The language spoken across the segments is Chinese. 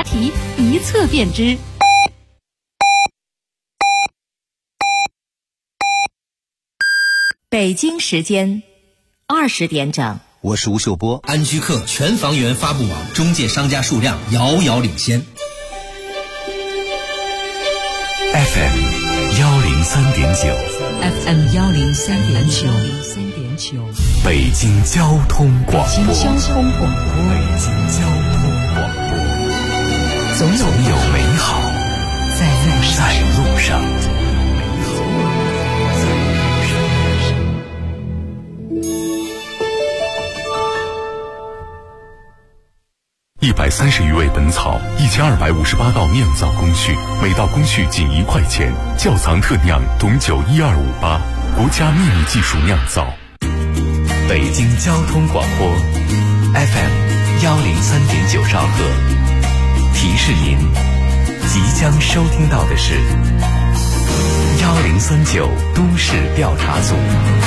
题一测便知。北京时间20点整。 我是吴秀波。 安居客全房源发布网中介商家数量遥遥领先。 FM 103.9 FM 103.9 北京交通广播。 北京交通广播。 总有美好在路上。130余味本草，1258道酿造工序，每道工序仅1块钱。窖藏特酿董酒12588，国家秘密技术酿造。北京交通广播 FM 103.9兆赫。提示您，即将收听到的是1039都市调查组。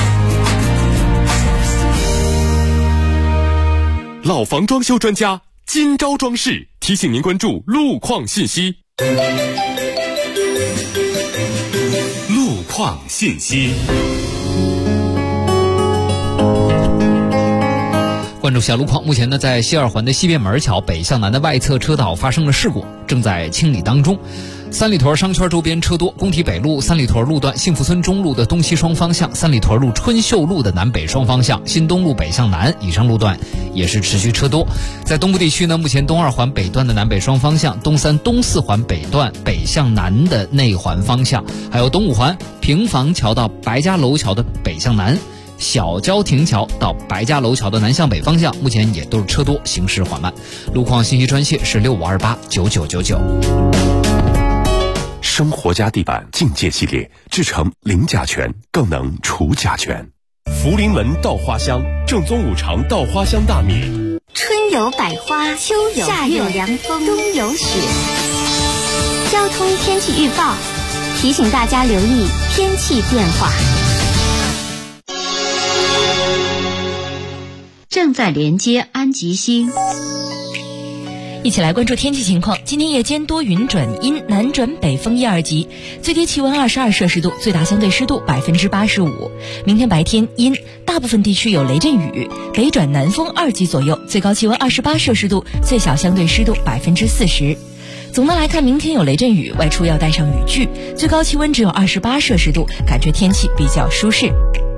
老房装修专家今朝装饰提醒您关注路况信息。路况信息， 关注小路况。目前呢，在西二环的西便门桥北向南的外侧车道发生了事故，正在清理当中。三里屯商圈周边车多，工体北路、三里屯路段幸福村中路的东西双方向，三里屯路春秀路的南北双方向，新东路北向南以上路段也是持续车多。在东部地区呢，目前东二环北段的南北双方向，东三、东四环北段北向南的内环方向，还有东五环平房桥到白家楼桥的北向南，小交亭桥到白家楼桥的南向北方向，目前也都是车多，行驶缓慢。路况信息专线是65289999。 生活家地板境界系列，制成零甲醛，更能除甲醛。 福临门稻花香，正宗五常稻花香大米。 春有百花，秋有夏有凉风，冬有雪。交通天气预报提醒大家留意天气变化。 正在连接安吉星。 一起来关注天气情况。今天夜间多云转阴，南转北风1、2级，最低气温22摄氏度，最大相对湿度85%。明天白天阴，大部分地区有雷阵雨，北转南风2级左右，最高气温28摄氏度，最小相对湿度40%。总的来看，明天有雷阵雨，外出要带上雨具，最高气温只有28摄氏度，感觉天气比较舒适。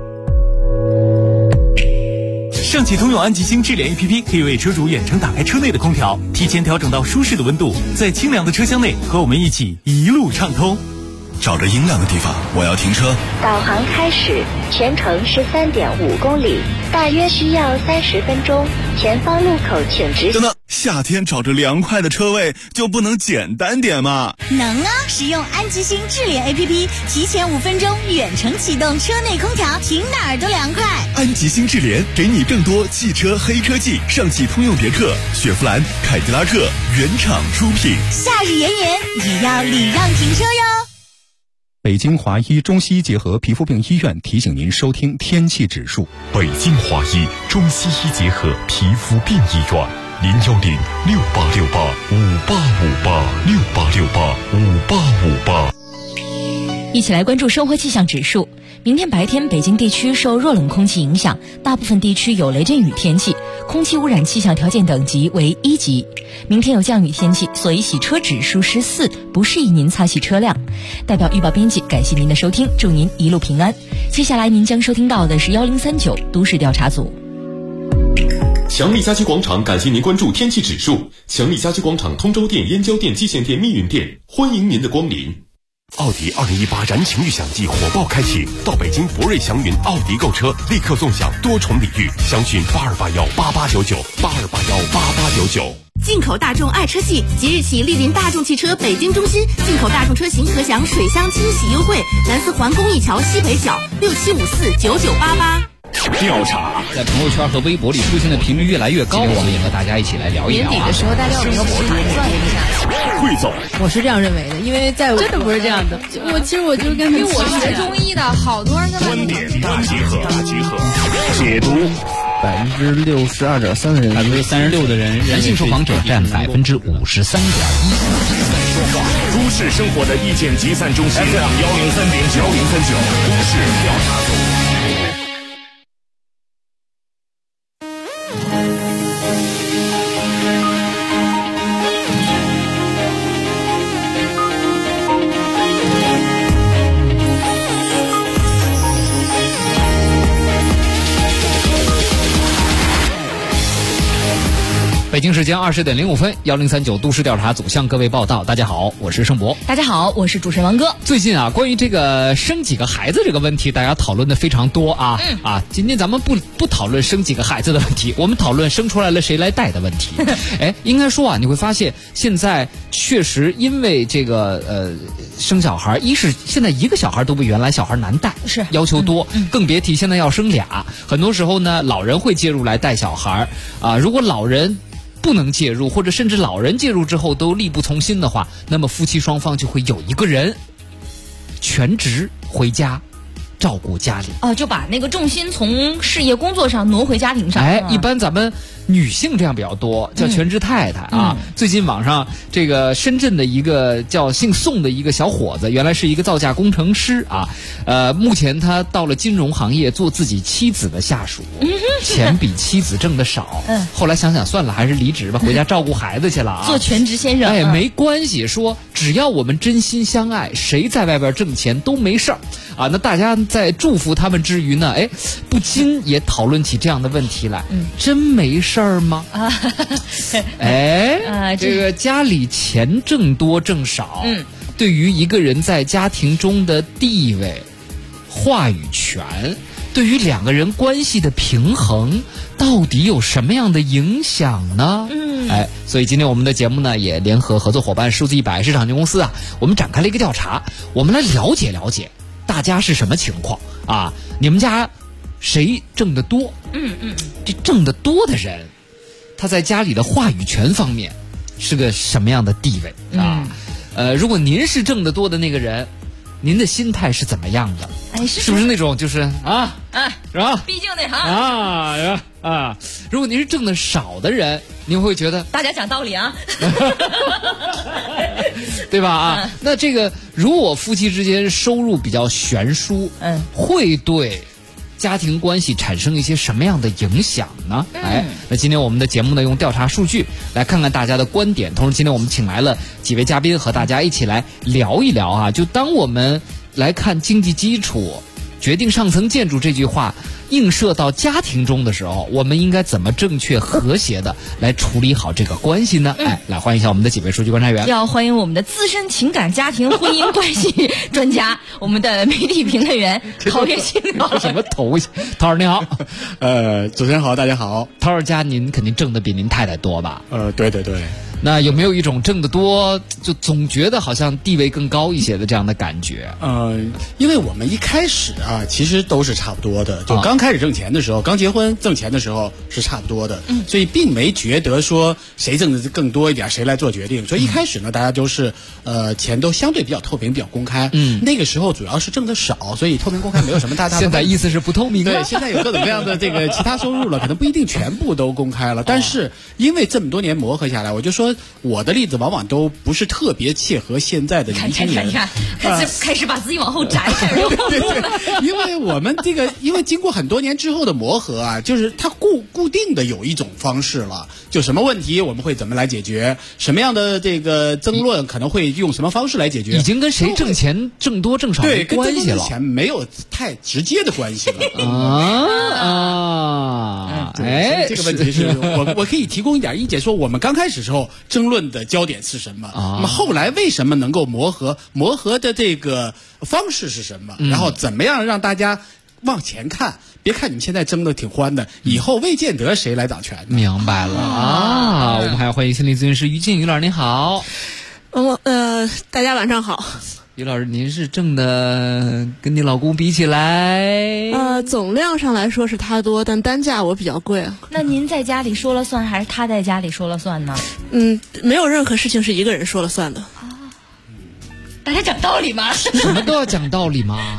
上汽通用安吉星智联 APP 可以为车主远程打开车内的空调，提前调整到舒适的温度，在清凉的车厢内和我们一起一路畅通。 找着阴凉的地方，我要停车。 导航开始，全程13.5公里，大约需要30分钟。前方路口请直行。 等等，夏天找着凉快的车位就不能简单点吗？ 能啊！使用安吉星智联 APP， 提前5分钟远程启动车内空调，停哪儿都凉快。 安吉星智联给你更多汽车黑科技，上汽通用别克、雪佛兰、凯迪拉克原厂出品。 夏日炎炎，也要礼让停车哟。 北京华医中西医结合皮肤病医院提醒您收听天气指数。 北京华医中西医结合皮肤病医院，0106868585858，68685858。 一起来关注生活气象指数。明天白天，北京地区受弱冷空气影响，大部分地区有雷阵雨天气，空气污染气象条件等级为1级。明天有降雨天气，所以洗车指数是4，不适宜您擦洗车辆。代表预报编辑感谢您的收听，祝您一路平安。接下来您将收听到的是1039都市调查组。 强力家居广场感谢您关注天气指数。强力家居广场通州店、燕郊店、蓟县店、密云店，欢迎您的光临。 奥迪2018燃情预享季火爆开启，到北京博瑞祥云奥迪购车，立刻纵享多重礼遇，详询82818899，82818899。 进口大众爱车季即日起莅临大众汽车北京中心，进口大众车型可享水箱清洗优惠，南四环公益桥西北角67549988。 调查在朋友圈和微博里出现的频率越来越高，我们也和大家一起来聊一聊。 年底的时候，大家有一个盘算一下。 汇总， 我是这样认为的，因为在真的不是这样的。其实我就跟因为我学中医的，好多人观点大集合，解读 62.3%的人 ，36%的人男性受访者占53.1%。 都市生活的意见集散中心 FM 103.9 103.9都市调查组。 北京时间20点05分，1039都市调查组向各位报道。大家好，我是盛博。 大家好，我是主持人王哥。 最近啊，关于这个生几个孩子这个问题，大家讨论的非常多啊。今天咱们不讨论生几个孩子的问题，我们讨论生出来了谁来带的问题。应该说啊，你会发现现在确实因为这个生小孩，一是现在一个小孩都比原来小孩难带， 是要求多，更别提现在要生俩。很多时候呢，老人会介入来带小孩啊。如果老人不能介入，或者甚至老人介入之后都力不从心的话，那么夫妻双方就会有一个人全职回家照顾家里， 就把那个重心从事业工作上挪回家庭上。 一般咱们女性这样比较多，叫全职太太啊。最近网上这个深圳的一个叫姓宋的一个小伙子，原来是一个造价工程师啊，目前他到了金融行业做自己妻子的下属，钱比妻子挣的少，后来想想算了，还是离职吧，回家照顾孩子去了啊。 做全职先生， 没关系，说只要我们真心相爱，谁在外边挣钱都没事儿啊。那大家在祝福他们之余呢，不禁也讨论起这样的问题来，真没事儿吗？这个家里钱挣多挣少，对于一个人在家庭中的地位、话语权，对于两个人关系的平衡，到底有什么样的影响呢？所以今天我们的节目呢，也联合合作伙伴数字100市场经纪公司啊，我们展开了一个调查，我们来了解了解大家是什么情况啊？你们家谁挣得多？这挣得多的人，他在家里的话语权方面是个什么样的地位啊？如果您是挣得多的那个人，您的心态是怎么样的？是不是那种就是是吧？ 毕竟那行如果您是挣得少的人，您会觉得大家讲道理啊， 对吧？那这个如果夫妻之间收入比较悬殊，会对家庭关系产生一些什么样的影响呢？那今天我们的节目呢，用调查数据来看看大家的观点，同时今天我们请来了几位嘉宾和大家一起来聊一聊啊。就当我们来看经济基础决定上层建筑这句话映射到家庭中的时候，我们应该怎么正确和谐的来处理好这个关系呢？来欢迎一下我们的几位数据观察员。 要欢迎我们的资深情感家庭婚姻关系专家，我们的媒体评论员陶月清老师。 什么头？陶老师你好。 主持人好，大家好。 陶老师家您肯定挣的比您太太多吧？ 对对对。 那有没有一种挣得多就总觉得好像地位更高一些的这样的感觉？ 因为我们一开始啊，其实都是差不多的，就刚开始挣钱的时候，刚结婚挣钱的时候是差不多的，所以并没觉得说谁挣的更多一点，谁来做决定。所以一开始呢，大家都是钱都相对比较透明，比较公开。那个时候主要是挣得少，所以透明公开没有什么大现在意思是不透明了。 对，现在有各种各样的这个其他收入了，可能不一定全部都公开了。但是因为这么多年磨合下来，我就说我的例子往往都不是特别切合现在的年轻人。 看，开始把自己往后摘。 对，因为我们这个，因为经过很多年之后的磨合啊，就是它固定的有一种方式了，就什么问题我们会怎么来解决，什么样的这个争论可能会用什么方式来解决， 已经跟谁挣钱挣多挣少没关系了， 跟钱没有太直接的关系了。这个问题是我可以提供一点意见，说我们刚开始时候争论的焦点是什么？那么后来为什么能够磨合的这个方式是什么？然后怎么样让大家往前看？别看你们现在争得挺欢的，以后未见得谁来掌权呢。 明白了啊！我们还要欢迎心理咨询师于静于老师，您好。 大家晚上好。 于老师，您是挣的跟你老公比起来， 总量上来说是他多，但单价我比较贵啊。 那您在家里说了算，还是他在家里说了算呢？ 没有任何事情是一个人说了算的。 大家讲道理吗？ 什么都要讲道理吗？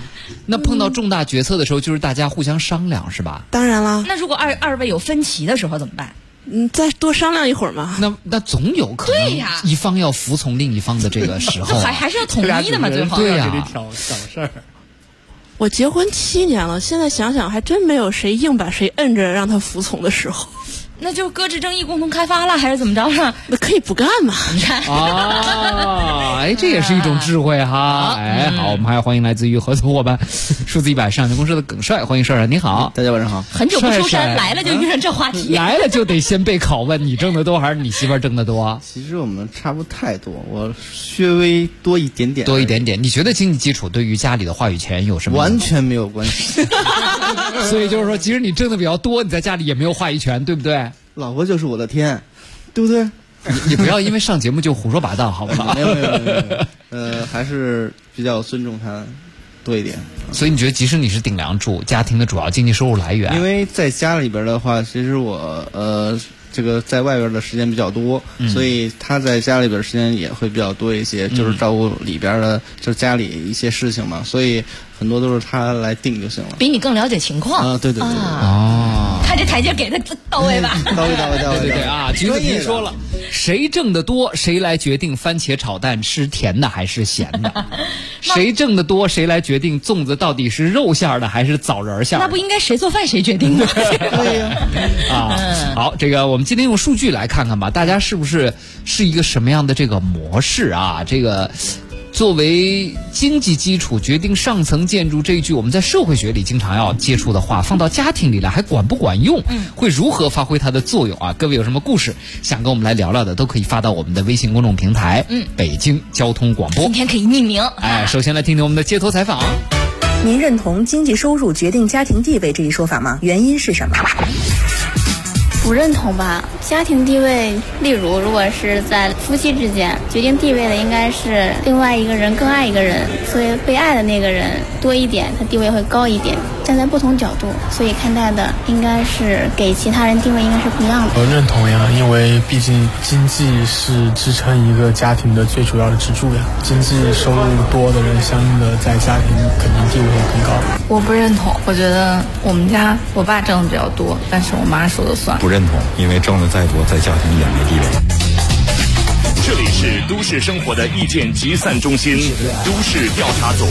那碰到重大决策的时候，就是大家互相商量，是吧？ 当然啦。 那如果二位有分歧的时候怎么办？ 再多商量一会儿嘛。 那总有可能一方要服从另一方的这个时候、 还是要统一的嘛，最后。 对呀、 挑事儿。 我结婚7年了，现在想想还真没有谁硬把谁摁着让他服从的时候。 那就搁置争议，共同开发了，还是怎么着呢？ 那可以不干嘛？ 你看啊，哎，这也是一种智慧哈。哎，好，我们还欢迎来自于合作伙伴数字100上市公司的耿帅，欢迎帅帅，你好， 大家晚上好。 很久不出山，来了就遇上这话题， 来了就得先被拷问，你挣得多还是你媳妇儿挣得多？ 其实我们差不太多，我略微多一点点。 多一点点，你觉得经济基础对于家里的话语权有什么？ 完全没有关系。 所以就是说，其实你挣的比较多，你在家里也没有话语权，对不对？ 老婆就是我的天，对不对？ 你不要因为上节目就胡说八道，好不好？ 没有，还是比较尊重他多一点。 所以你觉得，即使你是顶梁柱，家庭的主要经济收入来源， 因为在家里边的话，其实我这个在外边的时间比较多，所以他在家里边时间也会比较多一些，就是照顾里边的，就是家里一些事情嘛，所以很多都是他来定就行了。 比你更了解情况啊，对。 哦， 看这台阶给的到位吧？ 到位对啊！橘子皮说了，谁挣得多，谁来决定番茄炒蛋吃甜的还是咸的？谁挣得多，谁来决定粽子到底是肉馅的还是枣仁馅的？ 那不应该谁做饭谁决定吗？ 对呀。 好，这个我们今天用数据来看看吧，大家是不是一个什么样的这个模式啊？这个作为经济基础决定上层建筑这一句我们在社会学里经常要接触的话，放到家庭里来还管不管用？会如何发挥它的作用啊？各位有什么故事想跟我们来聊聊的，都可以发到我们的微信公众平台北京交通广播。 今天可以匿名。 哎，首先来听听我们的街头采访。 您认同经济收入决定家庭地位这一说法吗？原因是什么？ 不认同吧。家庭地位，例如如果是在夫妻之间，决定地位的应该是另外一个人更爱一个人，所以被爱的那个人多一点，他地位会高一点。站在不同角度，所以看待的应该是给其他人定位应该是不一样的。 我认同呀，因为毕竟经济是支撑一个家庭的最主要的支柱呀。经济收入多的人，相应的在家庭肯定地位会更高。 我不认同，我觉得我们家我爸挣的比较多，但是我妈说了算。 不认同，因为挣的再多，在家庭也没地位。 这里是都市生活的意见集散中心，都市调查组。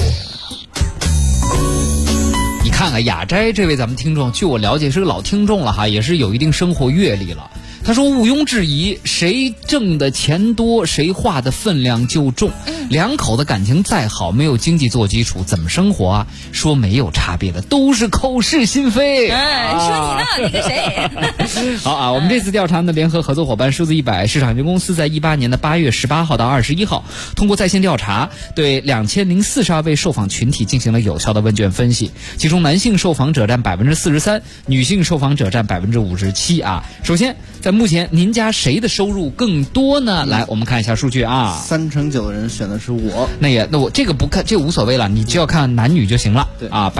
你看看雅斋这位咱们听众，据我了解是个老听众了哈，也是有一定生活阅历了。他说毋庸置疑，谁挣的钱多，谁画的分量就重。两口子感情再好，没有经济做基础，怎么生活啊？说没有差别的，都是口是心非。 说你呢，你跟谁？ 好啊，我们这次调查呢，联合合作伙伴数字100市场有限公司在18年的8月18号到21号，通过在线调查，对2042位受访群体进行了有效的问卷分析，其中男性受访者占43%，女性受访者占57%啊。首先，在目前您家谁的收入更多呢？来，我们看一下数据啊。 39%的人选的是我。 那我这个不看，这无所谓了，你只要看男女就行了。对啊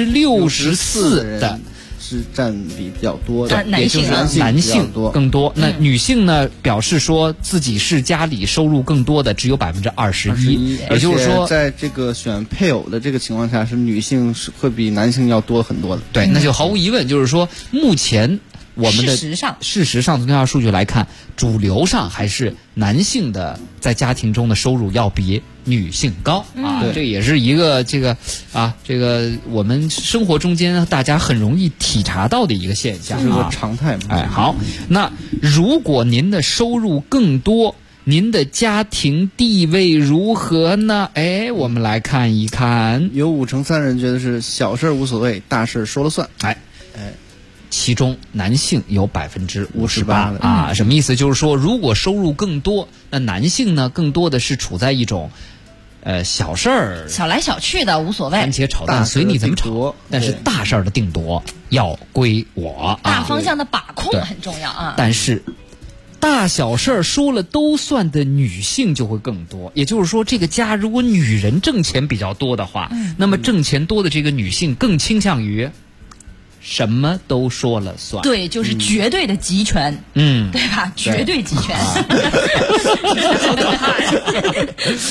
，64%的是占比比较多的， 男性更多。那女性呢，表示说自己是家里收入更多的只有21%，也就是说， 在这个选配偶的这个情况下，是女性是会比男性要多很多的。 对，那就毫无疑问，就是说目前我们的事实上从调查数据来看，主流上还是男性的在家庭中的收入要比女性高啊，这也是一个这个我们生活中间大家很容易体察到的一个现象， 是个常态嘛。 哎，好，那如果您的收入更多，您的家庭地位如何呢？哎，我们来看一看， 有53%人觉得是小事无所谓，大事说了算。 其中男性有58%啊，什么意思？就是说，如果收入更多，那男性呢，更多的是处在一种小事儿、 小来小去的无所谓， 番茄炒蛋随你怎么炒，但是大事儿的定夺要归我， 大方向的把控很重要啊。 但是大小事儿说了都算的女性就会更多，也就是说，这个家如果女人挣钱比较多的话，那么挣钱多的这个女性更倾向于什么都说了算。 对，就是绝对的集权，对吧？绝对集权。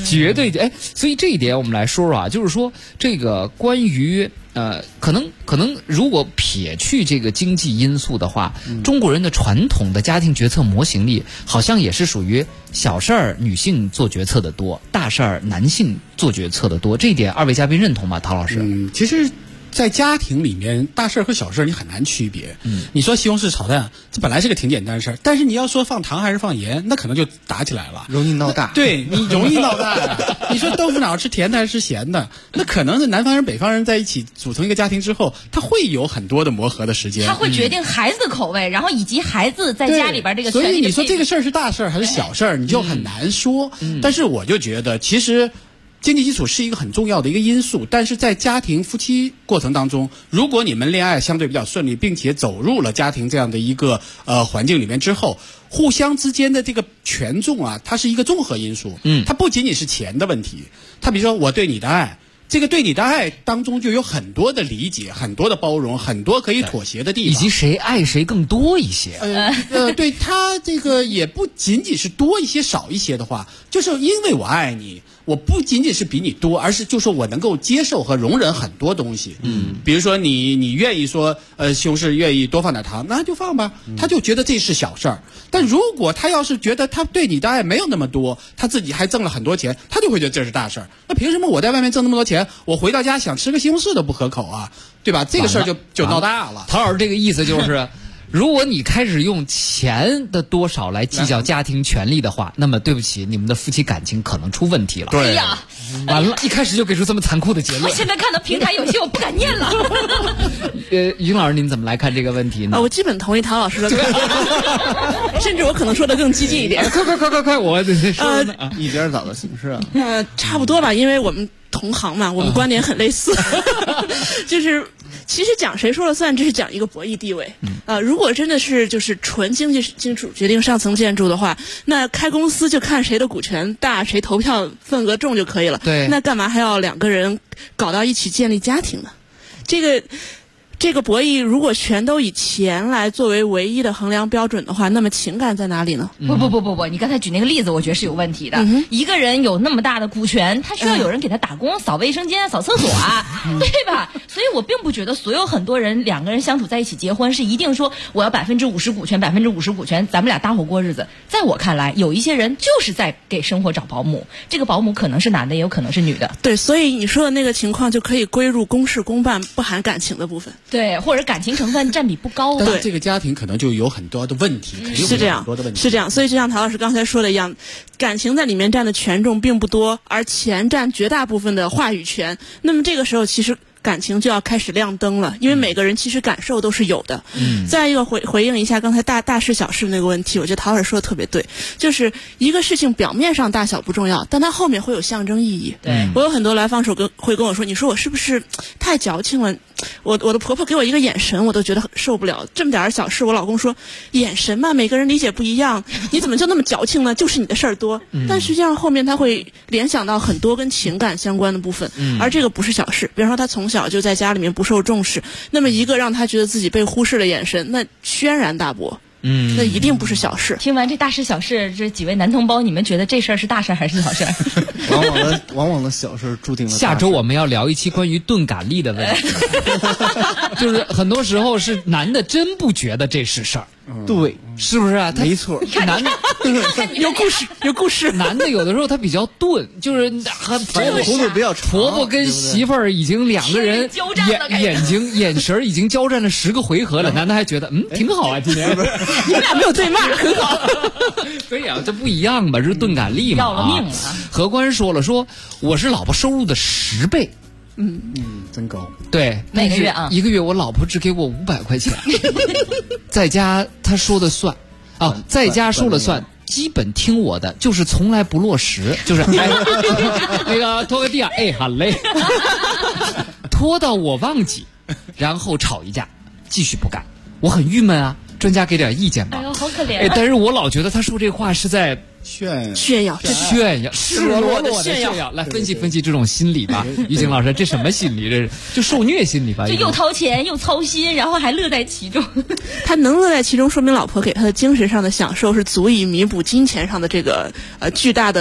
绝对所以这一点我们来说说啊，就是说这个关于可能如果撇去这个经济因素的话，中国人的传统的家庭决策模型里，好像也是属于小事儿女性做决策的多，大事儿男性做决策的多。这一点二位嘉宾认同吗？陶老师？ 其实在家庭里面，大事和小事你很难区别。你说西红柿炒蛋，这本来是个挺简单的事儿，但是你要说放糖还是放盐，那可能就打起来了， 容易闹大。 对，你容易闹大。你说豆腐脑吃甜的还是吃咸的，那可能是南方人北方人在一起组成一个家庭之后，他会有很多的磨合的时间。 他会决定孩子的口味，然后以及孩子在家里边这个权利的配置。 所以你说这个事儿是大事儿还是小事儿，你就很难说。但是我就觉得，其实经济基础是一个很重要的一个因素，但是在家庭夫妻过程当中，如果你们恋爱相对比较顺利，并且走入了家庭这样的一个环境里面之后，互相之间的这个权重啊，它是一个综合因素。它不仅仅是钱的问题，它比如说我对你的爱。这个对你的爱当中就有很多的理解，很多的包容，很多可以妥协的地方， 以及谁爱谁更多一些。 对他这个也不仅仅是多一些少一些的话，就是因为我爱你，我不仅仅是比你多，而是就说我能够接受和容忍很多东西。比如说你愿意说西红柿愿意多放点糖，那就放吧，他就觉得这是小事儿。但如果他要是觉得他对你的爱没有那么多，他自己还挣了很多钱，他就会觉得这是大事儿。那凭什么我在外面挣那么多钱，我回到家想吃个西红柿都不可口啊，对吧？这个事儿就闹大了。 陶老师这个意思就是，如果你开始用钱的多少来计较家庭权利的话，那么对不起，你们的夫妻感情可能出问题了。 对呀， 完了，一开始就给出这么残酷的结论。 我现在看到平台有些我不敢念了。 于老师您怎么来看这个问题呢？ 我基本同意陶老师的看法，甚至我可能说的更激进一点。 快，我说一边倒的形式啊。 差不多吧，因为我们同行嘛，我们观点很类似。就是其实讲谁说了算，这是讲一个博弈地位。如果真的是就是纯经济基础决定上层建筑的话，那开公司就看谁的股权大，谁投票份额重就可以了。 对， 那干嘛还要两个人搞到一起建立家庭呢？这个博弈如果全都以钱来作为唯一的衡量标准的话，那么情感在哪里呢？ 不，你刚才举那个例子，我觉得是有问题的。一个人有那么大的股权，他需要有人给他打工、扫卫生间、扫厕所啊，对吧？所以我并不觉得所有很多人两个人相处在一起结婚是一定说我要50%股权，50%股权，咱们俩搭伙过日子。在我看来，有一些人就是在给生活找保姆，这个保姆可能是男的，也有可能是女的。 对，所以你说的那个情况就可以归入公事公办不含感情的部分。 对，或者感情成分占比不高。 但是这个家庭可能就有很多的问题， 是这样，是这样。所以就像陶老师刚才说的一样，感情在里面占的权重并不多，而钱占绝大部分的话语权。那么这个时候其实感情就要开始亮灯了，因为每个人其实感受都是有的。再一个回应一下刚才大事小事那个问题，我觉得陶老师说的特别对，就是一个事情表面上大小不重要，但它后面会有象征意义。 对， 我有很多来访者会跟我说，你说我是不是太矫情了？我的婆婆给我一个眼神，我都觉得受不了。这么点小事，我老公说眼神嘛，每个人理解不一样，你怎么就那么矫情呢？就是你的事儿多。但实际上后面他会联想到很多跟情感相关的部分，而这个不是小事。比方说他从小就在家里面不受重视，那么一个让他觉得自己被忽视的眼神，那轩然大波。那一定不是小事。 听完这大事小事，这几位男同胞，你们觉得这事儿是大事还是小事？ 往往的小事注定了。 下周我们要聊一期关于钝感力的问题，就是很多时候是男的真不觉得这是事儿。 对， 是不是啊？ 没错， 男的有故事。 男的有的时候他比较钝，就是婆婆跟媳妇儿已经两个人眼神已经交战了10个回合了，男的还觉得挺好啊，今天你们俩没有对骂，很好。 对呀，这不一样吧？这是钝感力嘛。 要了命了。 何官说了，说我是老婆收入的10倍。 真高。 对， 每个月啊， 一个月我老婆只给我500块钱，在家她说的算啊，在家说了算，基本听我的，就是从来不落实，就是那个拖个地啊，好累，拖到我忘记，然后吵一架，继续不干，我很郁闷啊。专家给点意见吧。 哎呦，好可怜。 但是我老觉得他说这话是在炫耀， 赤裸裸的炫耀。来分析分析这种心理吧，于景老师，这什么心理？这是就受虐心理吧？ 就又掏钱又操心，然后还乐在其中。 他能乐在其中，说明老婆给他的精神上的享受是足以弥补金钱上的这个巨大的差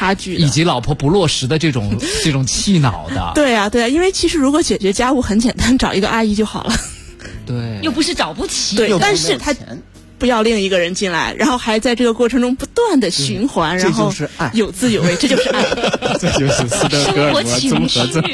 差距的， 以及老婆不落实的这种气恼的。 对啊，因为其实如果解决家务很简单，找一个阿姨就好了。 对， 又不是找不起。 对，但是他不要另一个人进来，然后还在这个过程中不断的循环，然后有滋有味，这就是爱， 这就是斯德哥尔摩综合症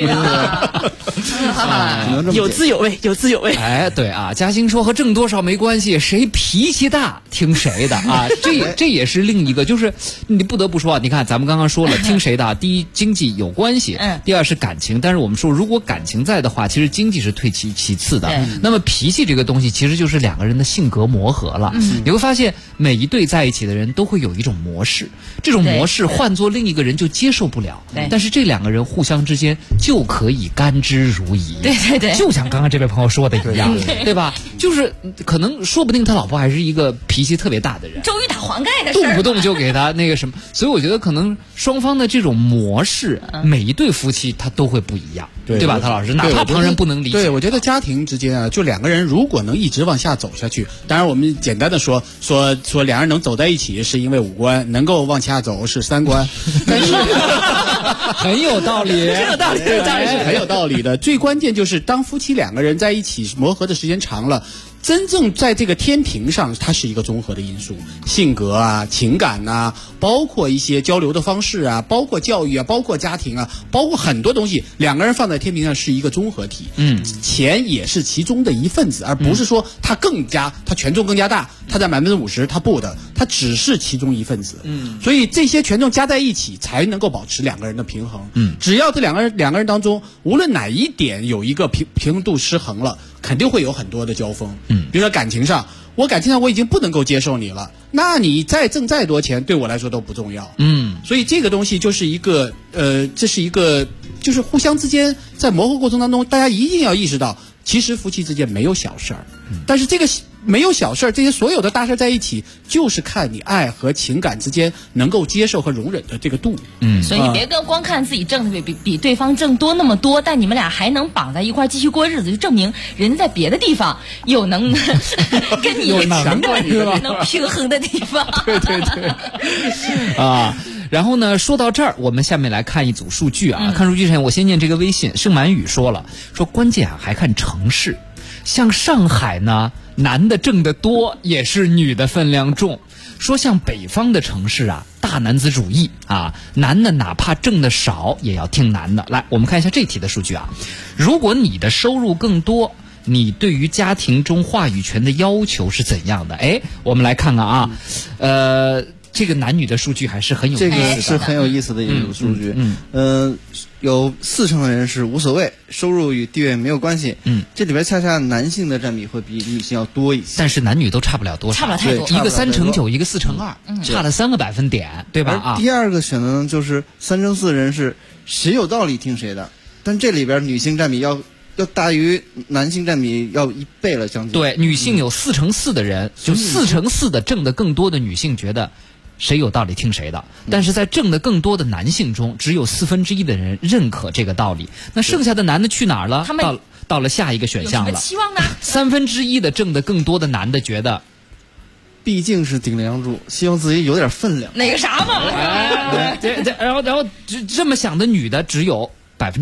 有滋有味，有滋有味。 哎，对啊，嘉兴说和挣多少没关系，谁脾气大听谁的啊，这也是另一个，就是你不得不说啊，你看咱们刚刚说了，听谁的，第一经济有关系，第二是感情，但是我们说如果感情在的话，其实经济是退其次的，那么脾气这个东西其实就是两个人的性格磨合了。你会发现每一对在一起的人都会有一种模式，这种模式换做另一个人就接受不了，但是这两个人互相之间就可以甘之如饴。 对， 就像刚刚这位朋友说的一样，对吧？就是可能说不定他老婆还是一个脾气特别大的人， 周瑜打黄盖的事儿， 动不动就给他那个什么，所以我觉得可能双方的这种模式，每一对夫妻他都会不一样，对吧？陶老师，哪怕旁人不能理解， 对，我觉得家庭之间啊，就两个人如果能一直往下走下去，当然我们简单的说两人能走在一起是因为五官，能够往下走是三观，但是很有道理， 很有道理，当然是很有道理的。最关键就是当夫妻两个人在一起磨合的时间长了，真正在这个天平上，它是一个综合的因素，性格啊、情感啊，包括一些交流的方式啊，包括教育啊，包括家庭啊，包括很多东西，两个人放在天平上是一个综合体。钱也是其中的一份子，而不是说它权重更加大，它占50%，它不的，它只是其中一份子。所以这些权重加在一起，才能够保持两个人的平衡。只要这两个人当中，无论哪一点有一个平衡度失衡了，肯定会有很多的交锋。比如说感情上我已经不能够接受你了，那你挣再多钱对我来说都不重要。所以这个东西就是一个这是一个就是互相之间在磨合过程当中，大家一定要意识到，其实夫妻之间没有小事儿，但是这个没有小事儿，这些所有的大事在一起，就是看你爱和情感之间能够接受和容忍的这个度。 所以你别光看自己挣的比对方挣多那么多，但你们俩还能绑在一块继续过日子，就证明人家在别的地方有能跟你能平衡的地方。 对啊。然后呢，说到这儿，我们下面来看一组数据啊。看数据之前，我先念这个微信，盛满宇说关键还看城市，像上海呢，男的挣得多，也是女的分量重。说像北方的城市啊，大男子主义啊，男的哪怕挣得少，也要听男的。来，我们看一下这题的数据啊。如果你的收入更多，你对于家庭中话语权的要求是怎样的？我们来看看啊，这个男女的数据还是很有意思的， 这个是很有意思的一组数据。有40%的人是无所谓，收入与地位没有关系。这里边恰恰男性的占比会比女性要多一些， 但是男女都差不了多少， 差不了太多， 一个3%9%，一个4%2%，差了3个百分点，对吧？ 而第二个选择呢，就是3%4人是谁有道理听谁的，但这里边女性占比要大于男性占比要1倍了，将近。 对，女性有4%4的人，就4%4的挣得更多的女性觉得谁有道理听谁的，但是在挣得更多的男性中，只有1/4的人认可这个道理。那剩下的男的去哪儿了？ 他们到了下一个选项了。 有什么期望呢 1/3的挣得更多的男的觉得， 毕竟是顶梁柱，希望自己有点分量。 那个啥嘛？ 然后这么想的女的只有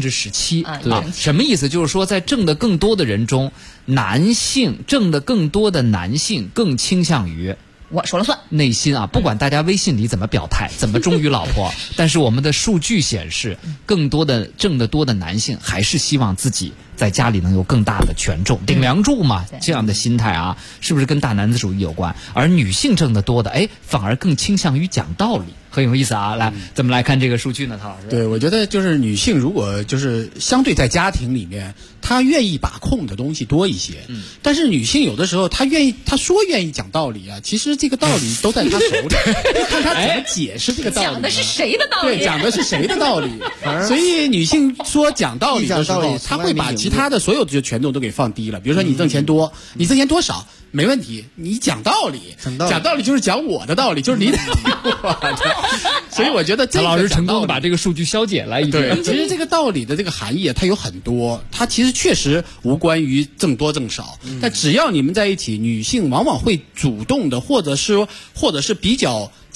17%啊，什么意思？就是说，在挣得更多的人中，挣得更多的男性更倾向于我说了算， 内心啊，不管大家微信里怎么表态，怎么忠于老婆，但是我们的数据显示，更多的挣得多的男性还是希望自己在家里能有更大的权重，顶梁柱嘛，这样的心态啊，是不是跟大男子主义有关？而女性挣得多的，反而更倾向于讲道理，很有意思啊。来，怎么来看这个数据呢，陶老师？ 对，我觉得就是女性如果就是相对在家庭里面，她愿意把控的东西多一些，但是女性有的时候她愿意讲道理啊，其实这个道理都在她手里，看她怎么解释这个道理。 讲的是谁的道理？ 对，讲的是谁的道理？所以女性说讲道理的时候，她会把其他的所有的权重都给放低了。比如说你挣钱多，你挣钱多少没问题，你讲道理，讲道理就是讲我的道理，就是你得听我的。所以我觉得这个老师成功的把这个数据消解了一遍。 对，其实这个道理的这个含义它有很多，它其实确实无关于挣多挣少，但只要你们在一起，女性往往会主动的，或者是比较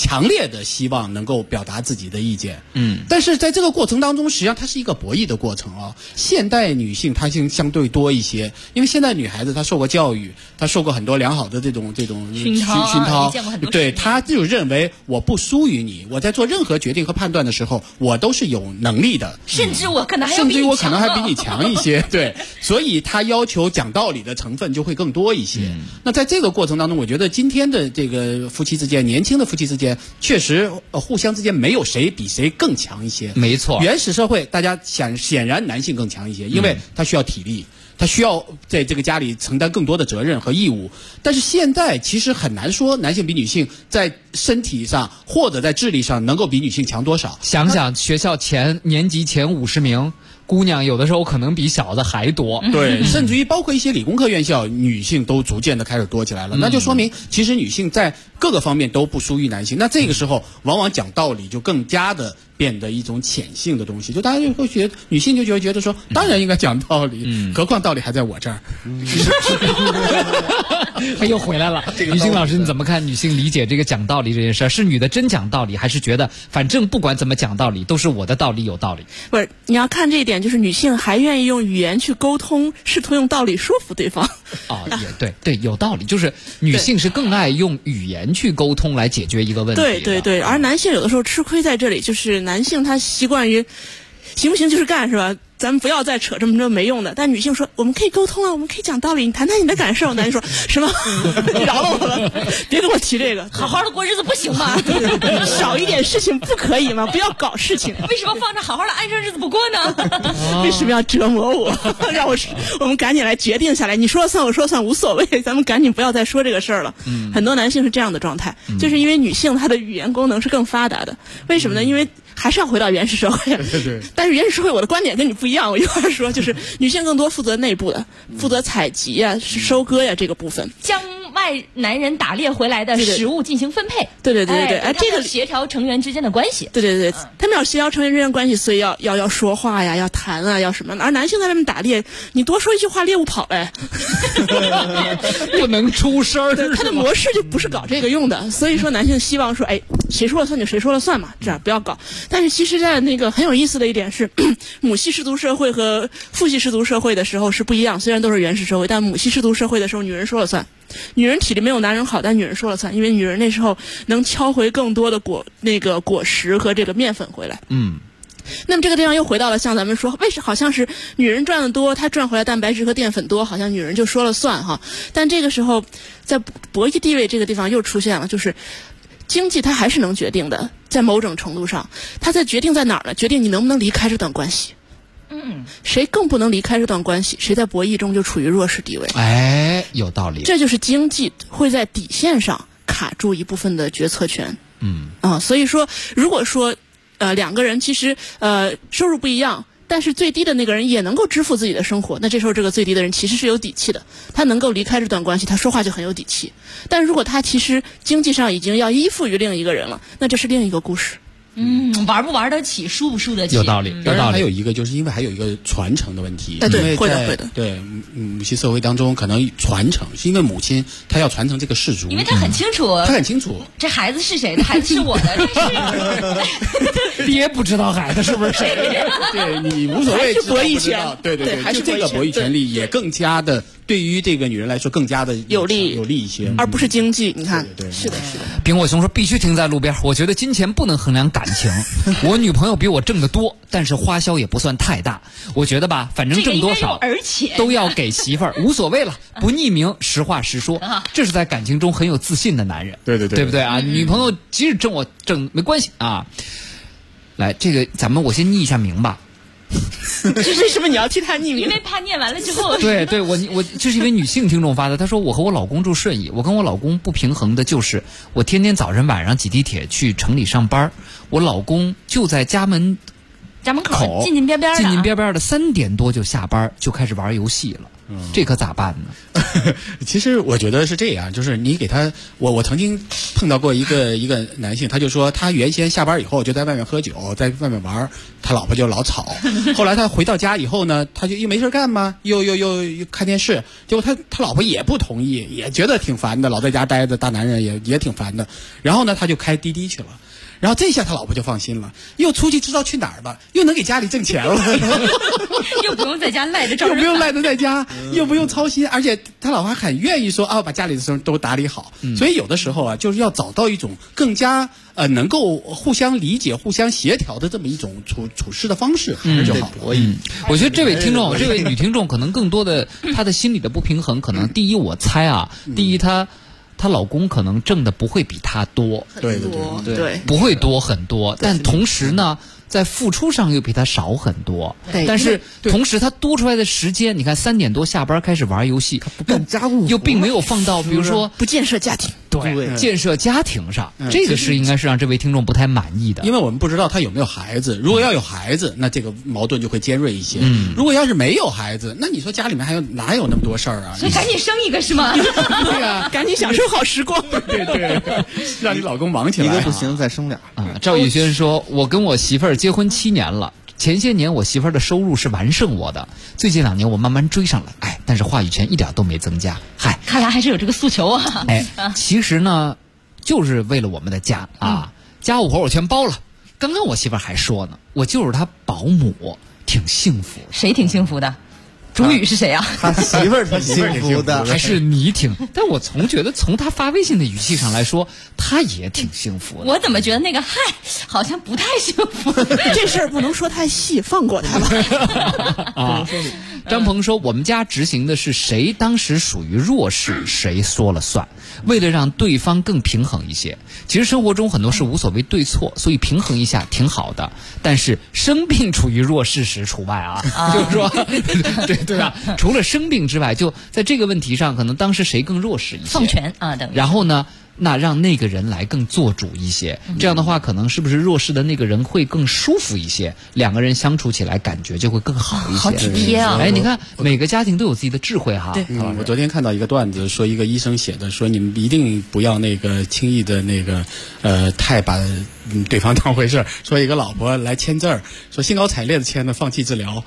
强烈的希望能够表达自己的意见。但是在这个过程当中，实际上它是一个博弈的过程啊。现代女性她相对多一些，因为现在女孩子她受过教育，她受过很多良好的这种熏陶，对，她就认为我不输于你，我在做任何决定和判断的时候，我都是有能力的， 甚至我可能还比你强一些，对，所以她要求讲道理的成分就会更多一些。那在这个过程当中，我觉得今天的这个夫妻之间，年轻的夫妻之间，确实互相之间没有谁比谁更强一些。 没错， 原始社会大家显然男性更强一些，因为他需要体力。他需要在这个家里承担更多的责任和义务，但是现在其实很难说男性比女性在身体上或者在智力上能够比女性强多少。 想想学校年级前50名。姑娘有的时候可能比小的还多， 对，甚至于包括一些理工科院校，女性都逐渐的开始多起来了。那就说明，其实女性在各个方面都不输于男性。那这个时候，往往讲道理就更加的变得一种潜性的东西，就大家就会觉得，女性就觉得说，当然应该讲道理，何况道理还在我这儿。 又回来了，于静老师，你怎么看女性理解这个讲道理这件事？是女的真讲道理，还是觉得反正不管怎么讲道理，都是我的道理有道理？ 不是，你要看这一点，就是女性还愿意用语言去沟通，试图用道理说服对方。 也对，有道理，就是女性是更爱用语言去沟通来解决一个问题。 对，而男性有的时候吃亏在这里，就是男性他习惯于行不行就是干，是吧？咱们不要再扯这么没用的。但女性说我们可以沟通啊，我们可以讲道理，你谈谈你的感受。男人说什么？你饶了我了，别跟我提这个。 好好的过日子不行吗？ 少一点事情不可以吗？不要搞事情。 为什么放着好好的安生日子不过呢？ 为什么要折磨我？让我们赶紧来决定下来，你说了算，我说了算，无所谓。咱们赶紧不要再说这个事儿了。很多男性是这样的状态，就是因为女性她的语言功能是更发达的。为什么呢？因为还是要回到原始社会。但是原始社会我的观点跟你不一样，我一会儿说，就是女性更多负责内部的，负责采集呀、收割呀这个部分， 将外男人打猎回来的食物进行分配。 对，这个协调成员之间的关系。 对，他们要协调成员之间的关系，所以要说话呀，要谈啊，要什么？而男性在外面打猎，你多说一句话，猎物跑了， 不能出声儿。 他的模式就不是搞这个用的，所以说男性希望说，谁说了算就谁说了算嘛，这样不要搞。但是其实，在那个很有意思的一点是，母系氏族社会和父系氏族社会的时候是不一样。虽然都是原始社会，但母系氏族社会的时候，女人说了算。女人体力没有男人好，但女人说了算，因为女人那时候能敲回更多的果实和这个面粉回来。那么这个地方又回到了像咱们说，好像是女人赚的多，她赚回来蛋白质和淀粉多，好像女人就说了算哈。但这个时候，在博弈地位这个地方又出现了，就是经济它还是能决定的，在某种程度上，它在决定在哪儿呢？决定你能不能离开这段关系。谁更不能离开这段关系，谁在博弈中就处于弱势地位。 有道理。 这就是经济会在底线上卡住一部分的决策权。所以说，如果说两个人其实收入不一样，但是最低的那个人也能够支付自己的生活，那这时候这个最低的人其实是有底气的，他能够离开这段关系，他说话就很有底气。但如果他其实经济上已经要依附于另一个人了，那这是另一个故事。 玩不玩得起，输不输得起？ 有道理。 当然还有一个，就是因为还有一个传承的问题。 对，会的。 对，母系社会当中可能传承，是因为母亲她要传承这个氏族， 因为她很清楚，这孩子是谁的，孩子是我的， 爹不知道孩子是不是谁。 对，你无所谓， 还是博弈权。 对， 还是这个博弈权利也更加的，对于这个女人来说更加的有利一些， 而不是经济。你看， 对， 是的。 苹果熊说必须停在路边，我觉得金钱不能衡量感情。我女朋友比我挣得多，但是花销也不算太大。我觉得吧，反正挣多少都要给媳妇儿，无所谓了，不匿名，实话实说，这是在感情中很有自信的男人。 对不对啊？女朋友即使挣我挣没关系啊。来，这个我先匿一下名吧。 为什么你要替他匿名？ 因为怕念完了之后。 对，我这是一位女性听众发的，她说我和我老公住顺义，我跟我老公不平衡的就是我天天早晨晚上挤地铁去城里上班，我老公就在家门家门口近边边的，3点多就下班，就开始玩游戏了。这可咋办呢？ 其实我觉得是这样，就是你给他，我曾经碰到过一个男性，他就说他原先下班以后就在外面喝酒，在外面玩，他老婆就老吵。后来他回到家以后呢，他就一没事干嘛，又看电视，结果他老婆也不同意，也觉得挺烦的，老在家待着，大男人也挺烦的。然后呢，他就开滴滴去了。然后这下他老婆就放心了，又出去知道去哪儿了，又能给家里挣钱了， 又不用在家赖着照着， 又不用赖着在家，又不用操心，而且他老婆还很愿意说啊，把家里的事都打理好。所以有的时候啊，就是要找到一种更加能够互相理解、互相协调的这么一种处事的方式，就好了。 我觉得这位女听众可能更多的她的心理的不平衡，可能第一我猜啊，第一她老公可能挣的不会比她多， 对， 不会多很多，但同时呢，在付出上又比她少很多。但是同时她多出来的时间，你看3点多下班开始玩游戏， 不干家务， 又并没有放到比如说不建设家庭， 对，建设家庭上，这个是应该是让这位听众不太满意的， 因为我们不知道他有没有孩子。如果要有孩子，那这个矛盾就会尖锐一些。如果要是没有孩子，那你说家里面哪有那么多事儿啊？ 所以赶紧生一个是吗？ 对啊， 赶紧享受好时光。 对，让你老公忙起来。 一个不行，再生俩啊。赵宇轩说：“我跟我媳妇儿结婚7年了。前些年我媳妇儿的收入是完胜我的，最近2年我慢慢追上了，但是话语权一点都没增加。 看来还是有这个诉求啊。 其实呢，就是为了我们的家啊，家务活我全包了。刚刚我媳妇儿还说呢，我就是她保姆，挺幸福。 谁挺幸福的？主语是谁啊？ 他媳妇儿挺幸福的， 还是你挺？但我总觉得从他发微信的语气上来说，他也挺幸福的。 我怎么觉得那个好像不太幸福？ 这事儿不能说太细，放过他吧。 啊，张鹏说，我们家执行的是谁当时属于弱势，谁说了算。为了让对方更平衡一些，其实生活中很多事无所谓对错，所以平衡一下挺好的。但是生病处于弱势时除外啊，就是说，对吧？除了生病之外，就在这个问题上，可能当时谁更弱势一些， 放权啊，等。 然后呢？那让那个人来更做主一些，这样的话，可能是不是弱势的那个人会更舒服一些？两个人相处起来感觉就会更好一些。 好体贴啊！ 你看每个家庭都有自己的智慧哈。 对，我昨天看到一个段子，说一个医生写的，说你们一定不要轻易的太把对方当回事儿。说一个老婆来签字儿，说兴高采烈的签了，放弃治疗。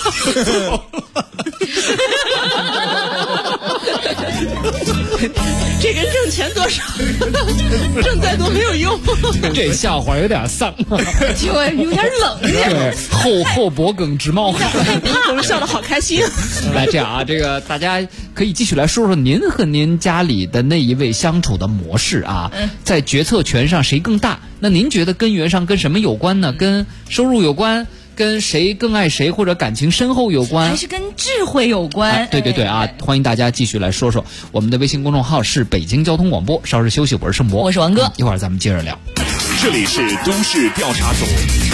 这跟挣钱多少，挣再多没有用。 这笑话有点丧， 就有点冷。 对，后脖梗直冒汗。 笑得好开心。 来，这样啊，大家可以继续来说说您和您家里的那一位相处的模式啊，在决策权上谁更大？那您觉得根源上跟什么有关呢？跟收入有关？跟谁更爱谁或者感情深厚有关， 还是跟智慧有关？ 对啊，欢迎大家继续来说说。我们的微信公众号是北京交通广播。稍事休息，我是盛博， 我是王哥， 一会儿咱们接着聊。 这里是都市调查组。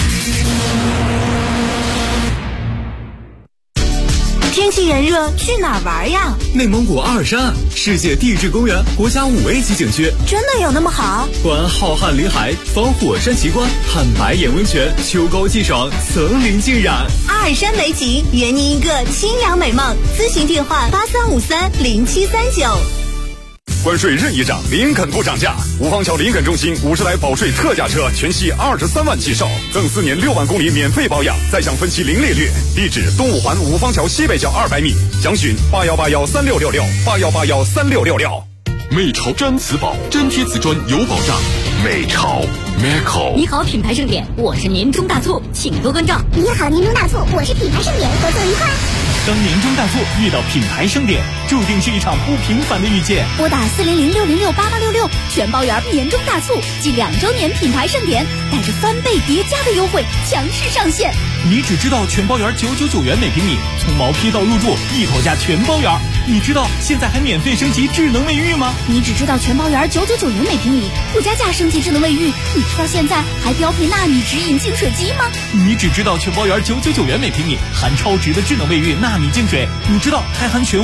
天气炎热，去哪儿玩呀？ 内蒙古阿尔山，世界地质公园国家5A 级景区， 真的有那么好？ 观浩瀚林海，访火山奇观，看白眼温泉，秋高气爽，层林尽染。 阿尔山美景，圆您一个清凉美梦。咨询电话83530739。 关税任意涨，林肯不涨价。五方桥林肯中心50台保税特价车，全系23万起售，赠4年6万公里免费保养，再享分期零利率。地址：东五环五方桥西北角200米。详询81813666，81813666。 美潮毡瓷宝，粘贴瓷砖有保障。美潮 Meco。 你好，品牌盛典，我是年终大促，请多关照。 你好，年终大促，我是品牌盛典，合作愉快。 当年终大促遇到品牌盛典，注定是一场不平凡的遇见。 拨打400-606-8866，全包圆年终大促暨2周年品牌盛典，带着3倍叠加的优惠强势上线。 你只知道全包圆999元每平米，从毛坯到入住一口价全包圆。你知道现在还免费升级智能卫浴吗？ 你只知道全包圆999元每平米，不加价升级智能卫浴。你知道现在还标配纳米直饮净水机吗？ 你只知道全包圆999元每平米，含超值的智能卫浴纳米净水。你知道还含全屋北美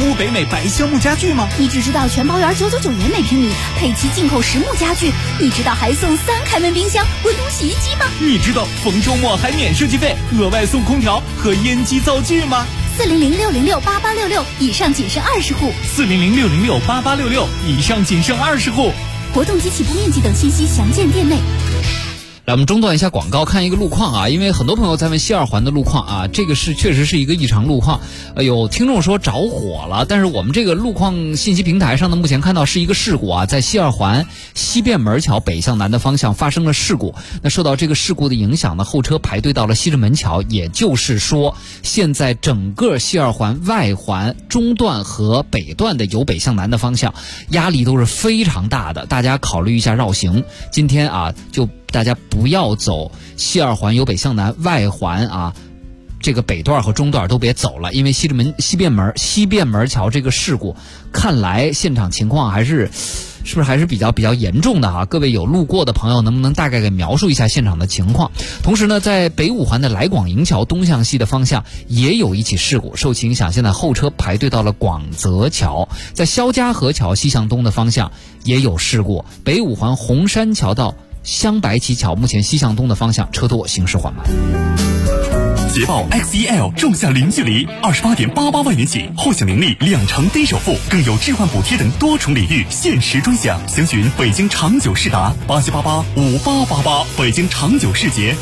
白橡木家具吗？ 你只知道全包圆999元每平米，配齐进口实木家具。你知道还送3开门冰箱、滚筒洗衣机吗？ 你知道逢周末还免设计费，额外送空调和烟机灶具吗 ？400-606-8866，以上仅剩20户。 400-606-8866，以上仅剩20户。 活动及起步面积等信息详见店内。 来，我们中断一下广告，看一个路况啊，因为很多朋友在问西二环的路况啊，这个确实是一个异常路况。有听众说着火了，但是我们这个路况信息平台上呢，目前看到是一个事故啊，在西二环西便门桥北向南的方向发生了事故。那受到这个事故的影响呢，后车排队到了西直门桥，也就是说，现在整个西二环外环中段和北段的由北向南的方向压力都是非常大的，大家考虑一下绕行。今天啊，就大家不要走西二环由北向南外环啊，这个北段和中段都别走了，因为西便门桥这个事故，看来现场情况是不是还是比较严重的啊？各位有路过的朋友，能不能大概给描述一下现场的情况？同时呢，在北五环的来广营桥东向西的方向也有一起事故，受其影响，现在后车排队到了广泽桥。在肖家河桥西向东的方向也有事故，北五环红山桥到香白旗桥，目前西向东的方向车多，行驶缓慢。 捷豹 XEL 仲夏零距离，28.88万元起，后享零利2成低首付，更有置换补贴等多重礼遇，限时专享。详询北京长久世达87885888，北京长久世捷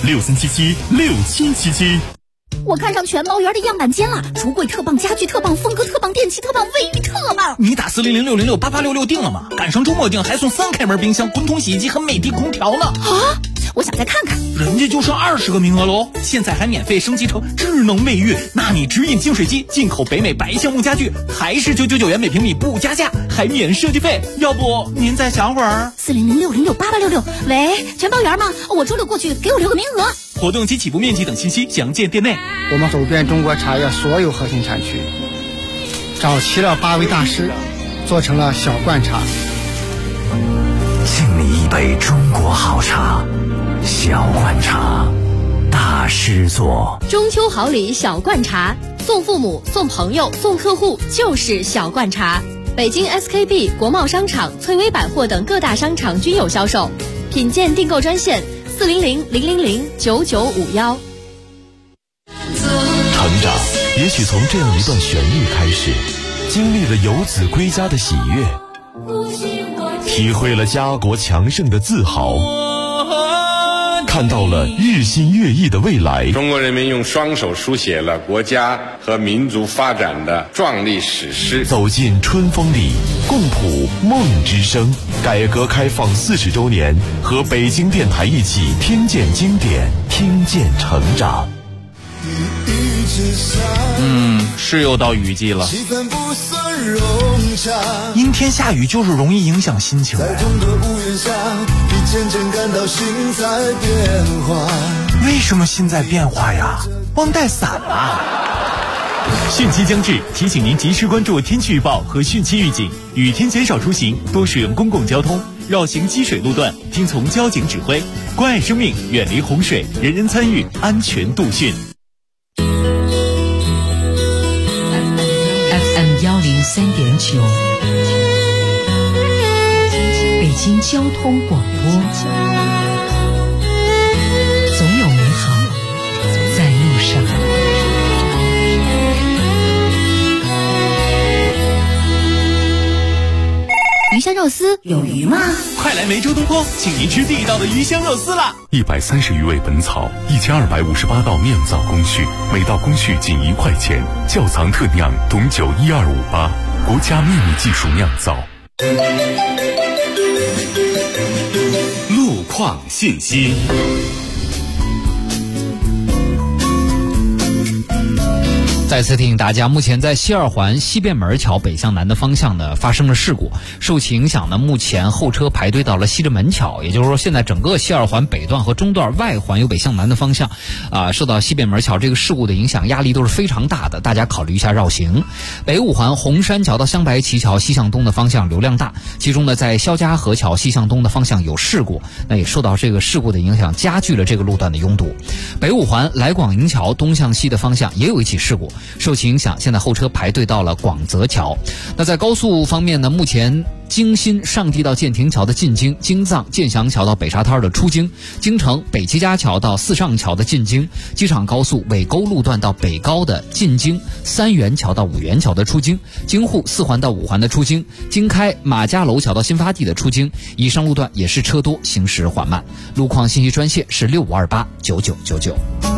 63776777。 我看上全包圆的样板间了，橱柜特棒，家具特棒，风格特棒，电器特棒，卫浴特棒。 你打400-606-8866订了吗？赶上周末订还送3开门冰箱、滚筒洗衣机和美的空调呢。 啊！我想再看看。 人家就剩20个名额喽，现在还免费升级成智能卫浴，纳米直饮净水机，进口北美白橡木家具，还是999元每平米不加价，还免设计费。要不您再想会儿 ？400-606-8866。喂，全包圆吗？我周6过去，给我留个名额。 活动及起步面积等信息详见店内。 我们走遍中国茶叶所有核心产区，找齐了8位大师，做成了小罐茶。 敬你一杯中国好茶，小罐茶，大师做。 中秋好礼小罐茶，送父母、送朋友、送客户就是小罐茶。北京 SKP、国贸商场、翠微百货等各大商场均有销售。品鉴订购专线400-000-9951。 成长也许从这样一段旋律开始，经历了游子归家的喜悦，体会了家国强盛的自豪，看到了日新月异的未来。 中国人民用双手书写了国家和民族发展的壮丽史诗。 走进春风里，共谱梦之声。改革开放40周年，和北京电台一起听见经典，听见成长。 是又到雨季了，阴天下雨就是容易影响心情。为什么心在变化呀？忘带伞了。汛期将至，提醒您及时关注天气预报和汛期预警，雨天减少出行，多使用公共交通，绕行积水路段，听从交警指挥，关爱生命，远离洪水，人人参与，安全度汛。 FM103.9，北京交通广播，总有美好在路上。 鱼香肉丝有鱼吗？ 快来梅州东坡，请您吃地道的鱼香肉丝啦 ！130余味本草，1258道酿造工序，每道工序仅1块钱，窖藏特酿董酒12588，国家秘密技术酿造。 路况信息。 再次提醒大家，目前在西二环西便门桥北向南的方向呢发生了事故，受其影响呢，目前后车排队到了西直门桥，也就是说，现在整个西二环北段和中段外环由北向南的方向，受到西便门桥这个事故的影响，压力都是非常大的，大家考虑一下绕行。北五环红山桥到香白旗桥西向东的方向流量大，其中呢，在肖家河桥西向东的方向有事故，那也受到这个事故的影响，加剧了这个路段的拥堵。北五环来广营桥东向西的方向也有一起事故。 受其影响，现在候车排队到了广泽桥。那在高速方面呢，目前京新上地到建亭桥的进京，京藏建祥桥到北沙滩的出京，京城北七家桥到四上桥的进京，机场高速尾沟路段到北高的进京，三元桥到五元桥的出京，京沪四环到五环的出京，京开马家楼桥到新发地的出京，以上路段也是车多，行驶缓慢。路况信息专线是65289999。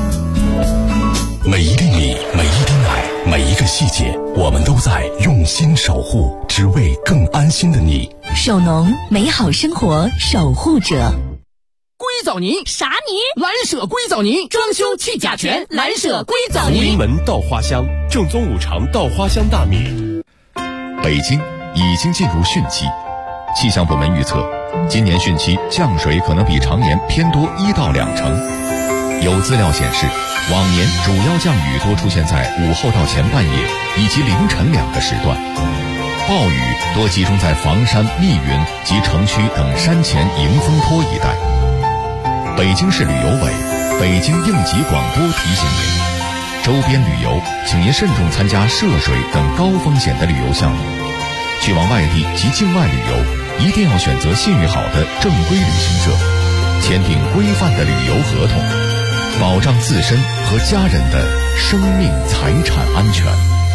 每一粒米，每一滴奶，每一个细节，我们都在用心守护，只为更安心的你。 手农，美好生活守护者。 硅藻泥啥泥？ 蓝舍硅藻泥，装修去甲醛，蓝舍硅藻泥。 福临门稻花香，正宗五常稻花香大米。北京已经进入汛期，气象部门预测，今年汛期降水可能比常年偏多1到2成。有资料显示，往年主要降雨多出现在午后到前半夜以及凌晨2个时段，暴雨多集中在房山、密云及城区等山前迎风坡一带。北京市旅游委、北京应急广播提醒您，周边旅游请您慎重参加涉水等高风险的旅游项目。去往外地及境外旅游，一定要选择信誉好的正规旅行社，签订规范的旅游合同，保障自身和家人的生命财产安全。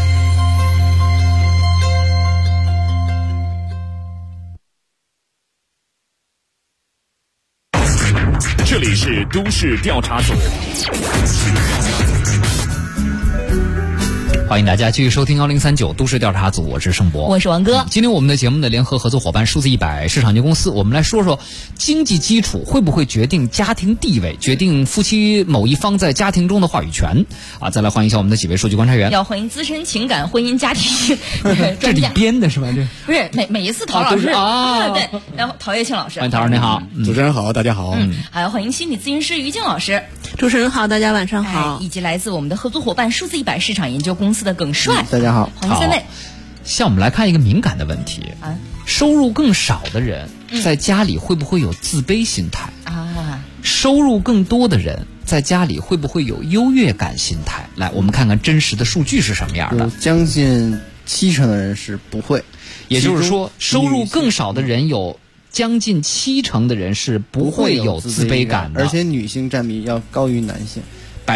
这里是都市调查组， 欢迎大家继续收听1039都市调查组，我是盛博， 我是王哥。 今天我们的节目的联合合作伙伴数字100市场有限公司，我们来说说经济基础会不会决定家庭地位，决定夫妻某一方在家庭中的话语权啊！再来欢迎一下我们的几位数据观察员， 要欢迎资深情感婚姻家庭这里编的是吧？这不是每一次陶老师对，然后陶叶庆老师， 欢迎陶老师，你好， 主持人好，大家好， 还要欢迎心理咨询师于静老师， 主持人好，大家晚上好， 以及来自我们的合作伙伴数字100市场研究公司的耿帅， 大家好， 欢迎三位。 像我们来看一个敏感的问题啊，收入更少的人在家里会不会有自卑心态啊？ 收入更多的人在家里会不会有优越感心态？来，我们看看真实的数据是什么样的。 将近70%的人是不会， 也就是说，收入更少的人有将近70%的人是不会有自卑感的， 而且女性占比要高于男性。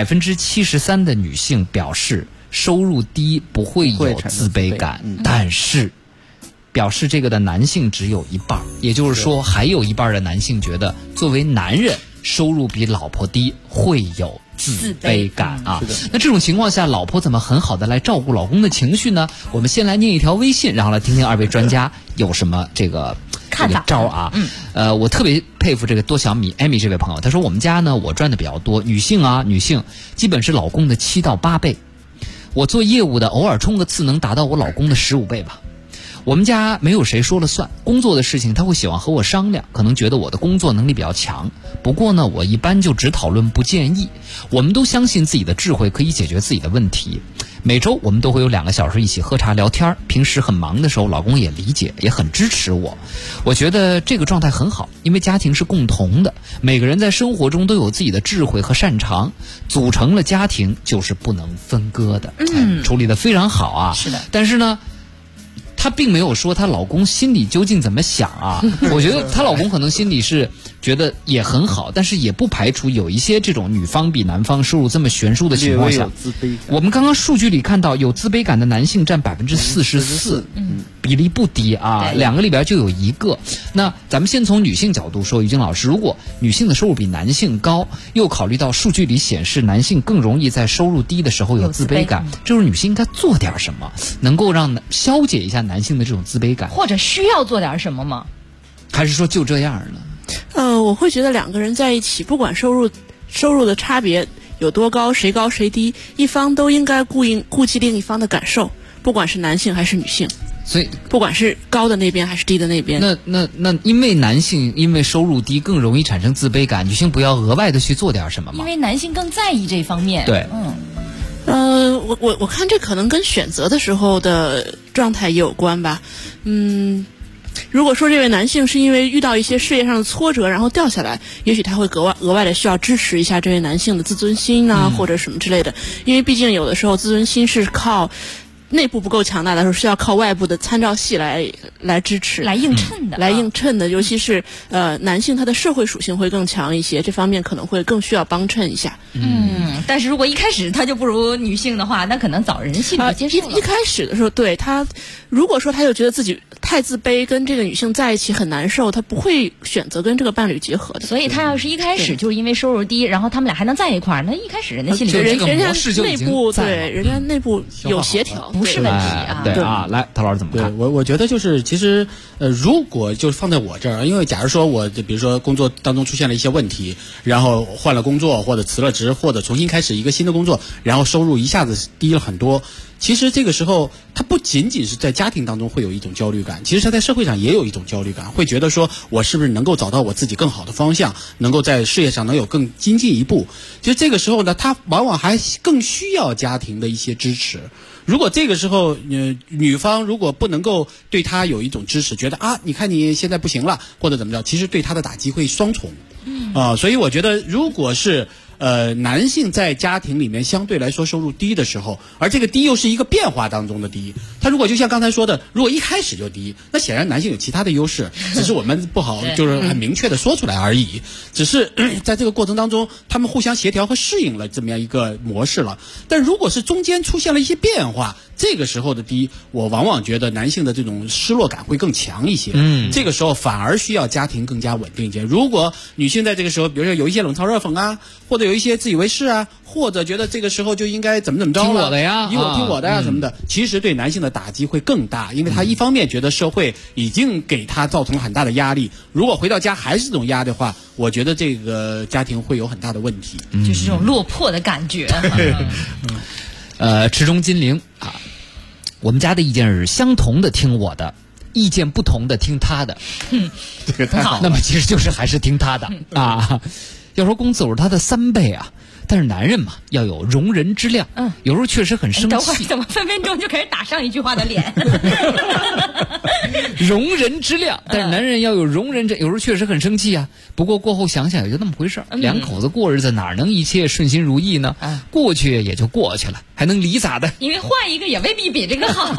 73%的女性表示收入低不会有自卑感，但是表示这个的男性只有一半，也就是说还有一半的男性觉得作为男人收入比老婆低会有自卑感啊。那这种情况下，老婆怎么很好的来照顾老公的情绪呢？我们先来念一条微信，然后来听听二位专家有什么这个招啊。我特别佩服这个多小米艾米这位朋友，他说我们家呢，我赚的比较多，女性基本是老公的7到8倍。我做业务的偶尔冲个刺能达到我老公的15倍吧。我们家没有谁说了算，工作的事情他会喜欢和我商量，可能觉得我的工作能力比较强。不过呢，我一般就只讨论不建议。我们都相信自己的智慧可以解决自己的问题。每周我们都会有2个小时一起喝茶聊天，平时很忙的时候老公也理解也很支持我。我觉得这个状态很好，因为家庭是共同的，每个人在生活中都有自己的智慧和擅长，组成了家庭就是不能分割的。处理得非常好啊。 是的， 但是呢，她并没有说她老公心里究竟怎么想啊。我觉得她老公可能心里是觉得也很好，但是也不排除有一些这种女方比男方收入这么悬殊的情况下，我们刚刚数据里看到有自卑感的男性占44%，比例不低啊，2个里边就有1个。那咱们先从女性角度说，于静老师，如果女性的收入比男性高，又考虑到数据里显示男性更容易在收入低的时候有自卑感，这时候女性应该做点什么，能够让消解一下男性的这种自卑感， 或者需要做点什么吗？ 还是说就这样呢？ 我会觉得2个人在一起，不管收入的差别有多高，谁高谁低，一方都应该顾及另一方的感受，不管是男性还是女性。 所以不管是高的那边还是低的那边， 那因为男性因为收入低更容易产生自卑感，女性不要额外的去做点什么吗？ 因为男性更在意这方面。 对， 我看这可能跟选择的时候的状态也有关吧。 如果说这位男性是因为遇到一些事业上的挫折，然后掉下来，也许他会额外的需要支持一下这位男性的自尊心啊，或者什么之类的。因为毕竟有的时候自尊心是靠内部不够强大的时候，需要靠外部的参照系来支持、 来映衬的、 来映衬的。尤其是男性他的社会属性会更强一些，这方面可能会更需要帮衬一下。 但是如果一开始他就不如女性的话，那可能早人心里接受了。 一开始的时候，对他，如果说他就觉得自己太自卑，跟这个女性在一起很难受，他不会选择跟这个伴侣结合的。 所以他要是一开始就是因为收入低，然后他们俩还能在一块儿，那一开始人家心里人家内部对人家内部有协调， 不是问题啊。 对啊，来，陶老师怎么看？ 我觉得就是其实如果就是放在我这儿，因为假如说我比如说工作当中出现了一些问题，然后换了工作或者辞了职，或者重新开始一个新的工作，然后收入一下子低了很多。其实这个时候，他不仅仅是在家庭当中会有一种焦虑感，其实他在社会上也有一种焦虑感，会觉得说我是不是能够找到我自己更好的方向，能够在事业上能有更精进一步。其实这个时候呢，他往往还更需要家庭的一些支持。如果这个时候，女方如果不能够对他有一种支持，觉得啊，你看你现在不行了，或者怎么着，其实对他的打击会双重。所以我觉得，如果是男性在家庭里面相对来说收入低的时候，而这个低又是一个变化当中的低，他如果就像刚才说的，如果一开始就低，那显然男性有其他的优势，只是我们不好就是很明确的说出来而已。只是在这个过程当中，他们互相协调和适应了这么样一个模式了。但如果是中间出现了一些变化，这个时候的低，我往往觉得男性的这种失落感会更强一些。这个时候反而需要家庭更加稳定一些。如果女性在这个时候，比如说有一些冷嘲热讽啊，或者有一些自以为是啊，或者觉得这个时候就应该怎么着了， 听我的呀， 听我的呀什么的，其实对男性的打击会更大，因为他一方面觉得社会已经给他造成了很大的压力，如果回到家还是这种压力的话，我觉得这个家庭会有很大的问题， 就是这种落魄的感觉。 池中金陵啊，我们家的意见是相同的听我的，意见不同的听他的。 这个太好了。 那么其实就是还是听他的啊。要说工资我是他的3倍啊，但是男人嘛要有容人之量。有时候确实很生气。 等会儿怎么分分钟就开始打上一句话的脸？ 容人之量，但是男人要有容人之，有时候确实很生气啊。不过过后想想也就那么回事儿，两口子过日子哪能一切顺心如意呢？过去也就过去了，还能离咋的？ 因为换一个也未必比这个好。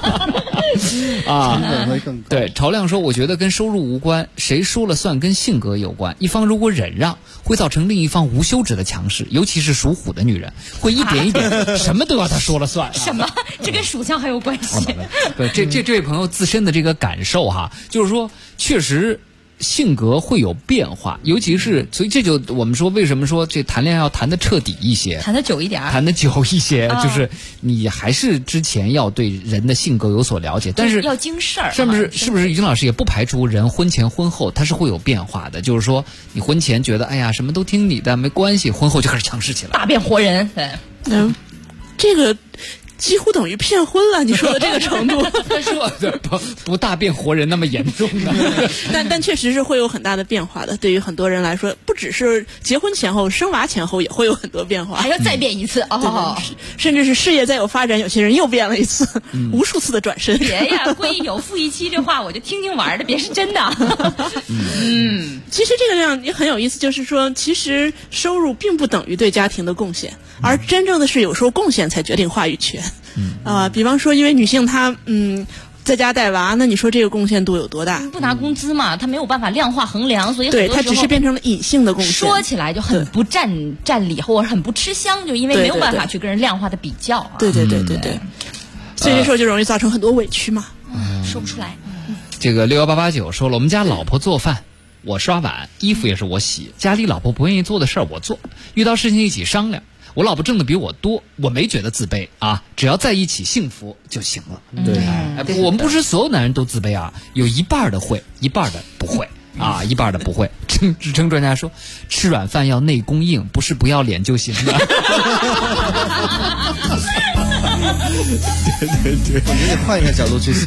对，朝亮说，我觉得跟收入无关，谁说了算跟性格有关。一方如果忍让，会造成另一方无休止的强势，尤其是属虎的女人，会一点一点什么都要他说了算。 什么？这跟属相还有关系？ 对，这位朋友自身的这个感受哈，就是说确实性格会有变化，尤其是所以这就我们说为什么说这谈恋爱要谈得彻底一些， 谈得久一点， 谈得久一些，就是你还是之前要对人的性格有所了解，但是要经事儿， 是不是于军老师也不排除人婚前婚后他是会有变化的，就是说你婚前觉得哎呀什么都听你的没关系，婚后就开始强势起来， 大变活人。对， 这个几乎等于骗婚了，你说的这个程度。 他说的不大变活人那么严重的。 但确实是会有很大的变化的，对于很多人来说，不只是结婚前后，生娃前后也会有很多变化， 还要再变一次甚至是事业再有发展，有些人又变了一次，无数次的转身。 别呀，归有负一期这话我就听听玩的，别是真的。 其实这个样也很有意思，就是说其实收入并不等于对家庭的贡献，而真正的是有时候贡献才决定话语权。比方说因为女性她在家带娃，那你说这个贡献度有多大？ 不拿工资嘛，她没有办法量化衡量，所以对她只是变成了隐性的贡献， 说起来就很不占理或者很不吃香，就因为没有办法去跟人量化的比较。 对，所以这时候就容易造成很多委屈嘛， 说不出来。 这个61889说了，我们家老婆做饭，我刷碗，衣服也是我洗，家里老婆不愿意做的事儿我做，遇到事情一起商量。我老婆挣的比我多，我没觉得自卑啊，只要在一起幸福就行了。对，我们不是所有男人都自卑啊，有一半的会，一半的不会啊，一半的不会。支撑专家说，吃软饭要内功硬，不是不要脸就行了。 对，我觉得换一个角度去想，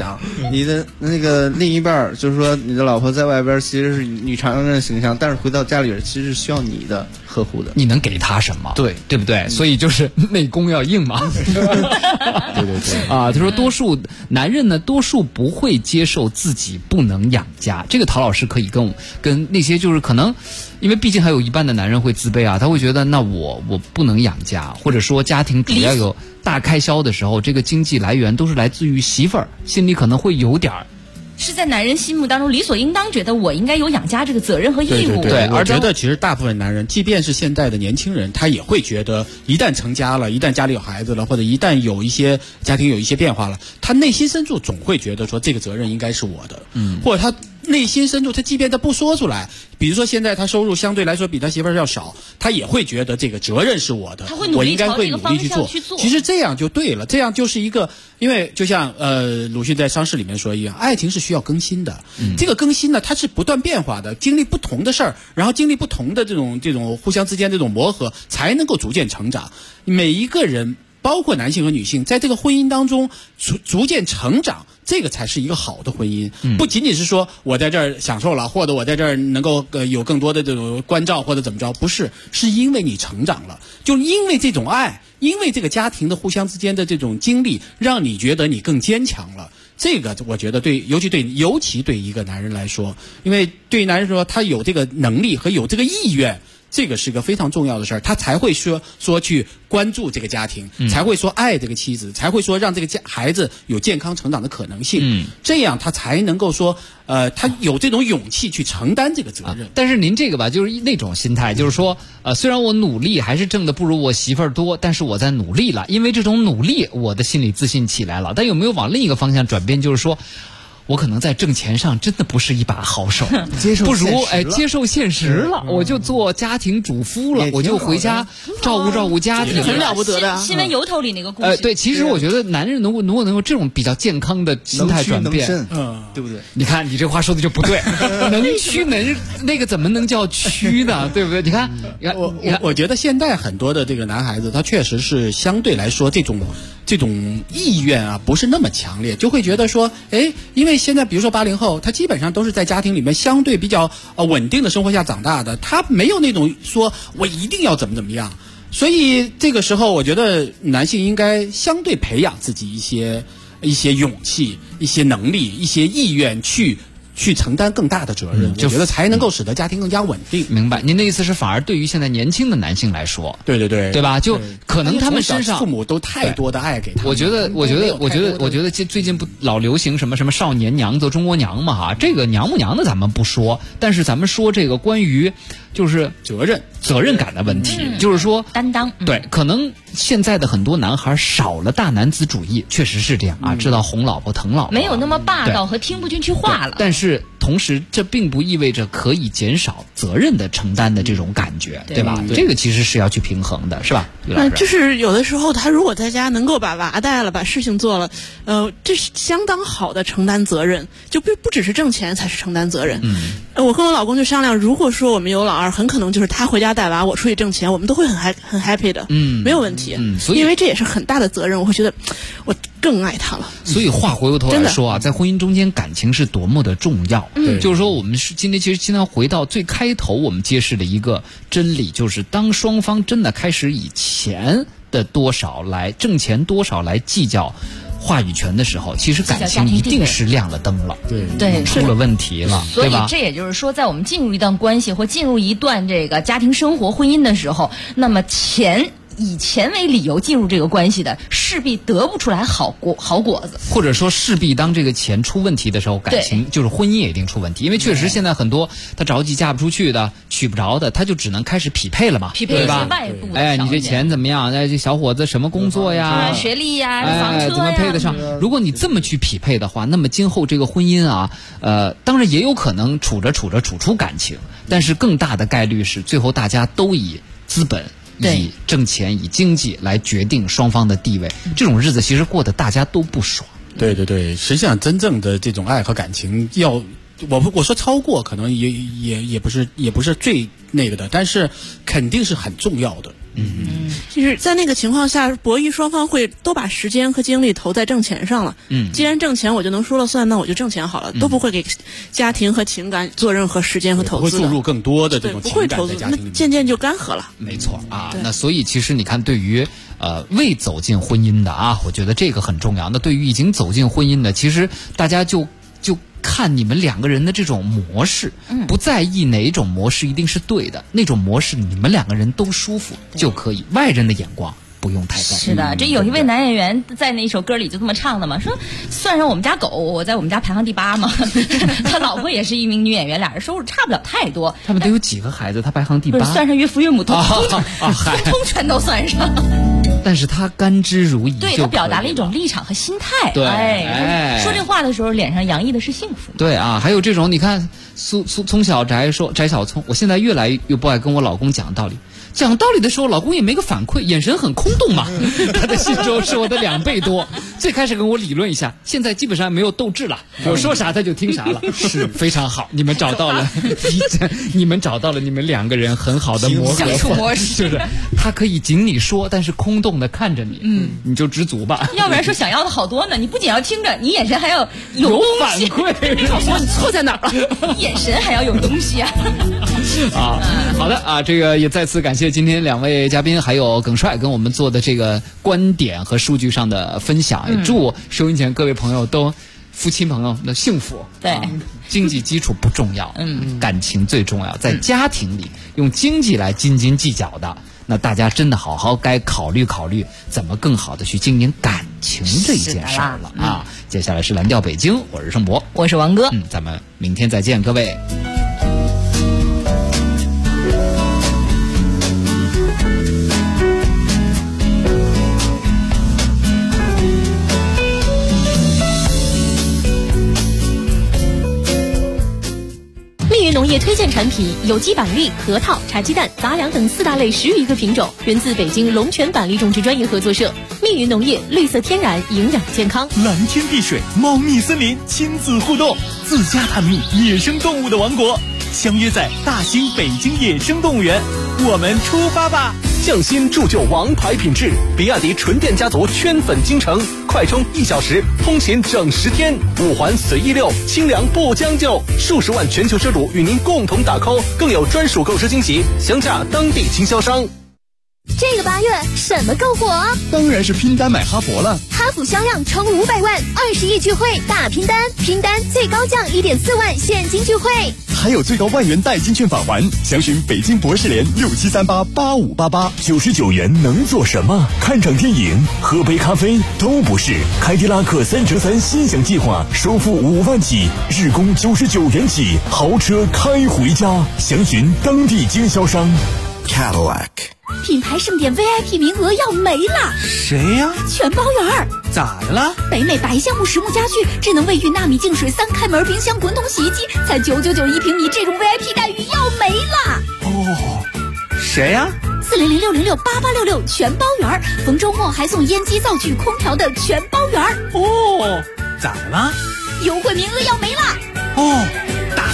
你的那个另一半，就是说你的老婆在外边其实是女强人的形象，但是回到家里边其实是需要你的呵护的。 你能给她什么？对不对？所以就是内功要硬嘛。对啊，他说多数男人呢，多数不会接受自己不能养家。这个陶老师可以跟那些就是可能，因为毕竟还有一半的男人会自卑啊，他会觉得那我不能养家，或者说家庭主要有大开销的时候，这个经济来源都是来自于媳妇儿，心里可能会有点儿。 是在男人心目当中理所应当觉得我应该有养家这个责任和义务。 对，我觉得其实大部分男人，即便是现在的年轻人，他也会觉得，一旦成家了，一旦家里有孩子了，或者一旦有一些家庭有一些变化了，他内心深处总会觉得说这个责任应该是我的，或者他内心深处，他即便他不说出来，比如说现在他收入相对来说比他媳妇儿要少，他也会觉得这个责任是我的，我应该会努力去做。其实这样就对了，这样就是一个，因为就像鲁迅在伤逝里面说一样，爱情是需要更新的。这个更新呢，它是不断变化的，经历不同的事儿，然后经历不同的这种互相之间这种磨合，才能够逐渐成长。每一个人，包括男性和女性，在这个婚姻当中逐渐成长，这个才是一个好的婚姻。不仅仅是说我在这儿享受了，或者我在这儿能够有更多的这种关照或者怎么着，不是，是因为你成长了，就因为这种爱，因为这个家庭的互相之间的这种经历，让你觉得你更坚强了。这个我觉得尤其对一个男人来说，因为对于男人说，他有这个能力和有这个意愿，这个是个非常重要的事儿，他才会说去关注这个家庭，才会说爱这个妻子，才会说让这个孩子有健康成长的可能性。这样他才能够说，他有这种勇气去承担这个责任。 但是您这个吧，就是那种心态，就是说，虽然我努力还是挣的不如我媳妇儿多，但是我在努力了，因为这种努力，我的心理自信起来了。但有没有往另一个方向转变，就是说，我可能在挣钱上真的不是一把好手，不如接受现实了，我就做家庭主妇了，我就回家照顾家庭， 很了不得的。 新闻由头里那个故事， 对，其实我觉得男人如果能有这种比较健康的心态转变， 对不对？ 你看你这话说的就不对，能屈能那个怎么能叫屈呢？对不对？你看， 我觉得现在很多的这个男孩子，他确实是相对来说这种意愿啊，不是那么强烈，就会觉得说，因为现在比如说80后，他基本上都是在家庭里面相对比较稳定的生活下长大的，他没有那种说我一定要怎么样，所以这个时候我觉得男性应该相对培养自己一些勇气、一些能力、一些意愿去承担更大的责任，我觉得才能够使得家庭更加稳定。 明白，您的意思是反而对于现在年轻的男性来说，对吧？就可能他们身上父母都太多的爱给他们。 我觉得最近不老流行什么少年娘做中国娘嘛哈，这个娘不娘的咱们不说，但是咱们说这个关于就是责任感的问题，就是说担当。 对，可能现在的很多男孩少了大男子主义，确实是这样啊，知道哄老婆疼老婆， 没有那么霸道和听不进去话了。 但是同时，这并不意味着可以减少责任的承担的这种感觉，对吧？这个其实是要去平衡的，是吧？ 就是有的时候，他如果在家能够把娃带了，把事情做了，这是相当好的承担责任，就不只是挣钱才是承担责任。我跟我老公就商量，如果说我们有老二，很可能就是他回家带娃，我出去挣钱，我们都会很 happy 的，没有问题。因为这也是很大的责任，我会觉得我更爱他了。 所以话回过头来说啊，在婚姻中间，感情是多么的重要。就是说，我们今天其实经常回到最开头我们揭示的一个真理，就是当双方真的开始以钱的多少来挣钱多少来计较话语权的时候，其实感情一定是亮了灯了， 对， 出了问题了， 所以这也就是说，在我们进入一段关系或进入一段这个家庭生活、婚姻的时候，那么以钱为理由进入这个关系的，势必得不出来好果子， 或者说势必当这个钱出问题的时候，感情就是婚姻也一定出问题。因为确实现在很多他着急嫁不出去的、娶不着的，他就只能开始匹配了嘛，对吧？ 外部的你这钱怎么样？这小伙子什么工作呀？ 学历呀？房车呀？ 怎么配得上？如果你这么去匹配的话，那么今后这个婚姻啊，当然也有可能处着处出感情，但是更大的概率是最后大家都以资本。以挣钱、以经济来决定双方的地位，这种日子其实过得大家都不爽。 对，实际上真正的这种爱和感情我说超过可能也不是最那个的，但是肯定是很重要的。 就是在那个情况下，博弈双方会都把时间和精力投在挣钱上了。既然挣钱我就能说了算，那我就挣钱好了，都不会给家庭和情感做任何时间和投资的， 不会注入更多的这种情感在家庭里面， 那渐渐就干涸了。 没错啊，那所以其实你看，对于未走进婚姻的啊，我觉得这个很重要。那对于已经走进婚姻的，其实大家就看你们两个人的这种模式，不在意哪一种模式一定是对的，那种模式你们两个人都舒服就可以，外人的眼光不用太在意。 是的，这有一位男演员在那首歌里就这么唱的嘛，说算上我们家狗，我在我们家排行第8嘛。他老婆也是一名女演员，俩人收入差不了太多。 他们都有几个孩子？他排行第8， 不是算上岳父岳母，通全都算上。 但是他甘之如饴， 对，他表达了一种立场和心态。 对， 说这话的时候脸上洋溢的是幸福。 对啊，还有这种你看葱小翟说翟小葱，我现在越来越不爱跟我老公讲道理。讲道理的时候，老公也没个反馈，眼神很空洞嘛。他的信周是我的2倍多。最开始跟我理论一下，现在基本上没有斗志了，我说啥他就听啥了。是非常好，你们找到了，你们找到了你们两个人很好的相处模式， 是不是？他可以仅你说，但是空洞的看着你，你就知足吧。 要不然说想要的好多呢，你不仅要听着，你眼神还要有反馈。 你告诉我你错在哪儿了？ 眼神还要有东西啊。 好的啊，这个也再次感谢今天2位嘉宾还有耿帅跟我们做的这个观点和数据上的分享，也祝收音前各位朋友都夫妻朋友的幸福。 对， 经济基础不重要，感情最重要。在家庭里用经济来斤斤计较的，那大家真的好好该考虑考虑怎么更好的去经营感情这一件事儿了啊！接下来是蓝调北京，我是盛博， 我是王哥， 咱们明天再见，各位。 密云农业推荐产品有机板栗、核桃、茶鸡蛋、杂粮等4大类10余个品种，源自北京龙泉板栗种植专业合作社。密云农业，绿色天然，营养健康。 蓝天碧水，茂密森林，亲子互动，自家探秘野生动物的王国，相约在大兴北京野生动物园，我们出发吧！ 匠心铸就王牌品质，比亚迪纯电家族圈粉京城，快充1小时，通勤整10天，5环随意溜，清凉不将就，数十万全球车主与您共同打 call， 更有专属购车惊喜，详洽当地经销商。 这个8月什么够火？ 当然是拼单买哈佛了。 哈弗销量冲500万，20亿聚会大拼单，拼单最高降1.4万现金聚会， 还有最高1万元代金券返还。详询北京博士联67388588。 99元能做什么？看场电影、喝杯咖啡都不是。凯迪拉克3乘3心想计划，首付5万起，日供99元起，豪车开回家。详询当地经销商。 Cadillac。 品牌盛典 VIP 名额要没了。 谁呀？ 全包圆。 咋的了？ 北美白橡木实木家具、智能卫浴、纳米净水、3开门冰箱、滚筒洗衣机，才999一平米，这种 VIP 待遇要没了。 哦，谁呀 ？400-606-8866全包圆，逢周末还送烟机、灶具、空调的全包圆。 哦，咋了？ 优惠名额要没了。 哦，打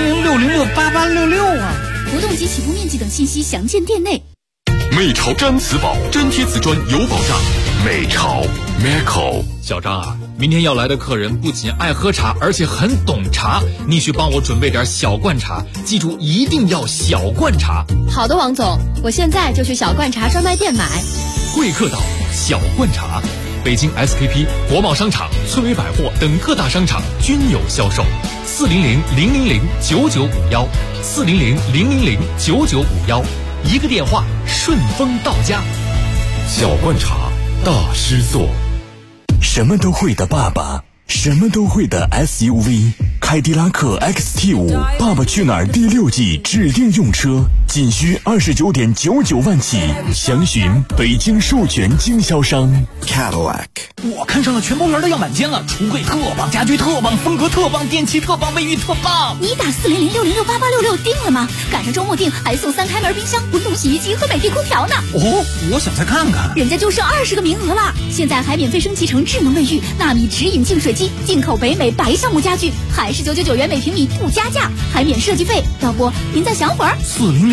400-606-8866啊！ 活动及起步面积等信息详见店内。 美潮毡瓷宝，粘贴瓷砖有保障。 美潮 Meco。 小张啊，明天要来的客人不仅爱喝茶，而且很懂茶，你去帮我准备点小罐茶，记住一定要小罐茶。 好的，王总，我现在就去小罐茶专卖店买。 贵客岛小罐茶，北京 SKP、国贸商场、翠微百货等各大商场均有销售。400-000-9951，400-000-9951，一个电话，顺丰到家。 小罐茶，大师做。什么都会的爸爸，什么都会的 SUV， 凯迪拉克 XT5， 爸爸去哪儿第6季指定用车，仅需29.99万起，详询北京授权经销商 Cadillac。 我看上了全包圆的样板间了，橱柜特棒，家居特棒，风格特棒，电器特棒，卫浴特棒。 你打400-606-8866定了吗？赶上周末订还送3开门冰箱、滚筒洗衣机和美的空调呢。 哦，我想再看看。 人家就剩20个名额了，现在还免费升级成智能卫浴、纳米直饮净水机，进口北美白橡木家具，还是999元每平米不加价，还免设计费。要不您再想会儿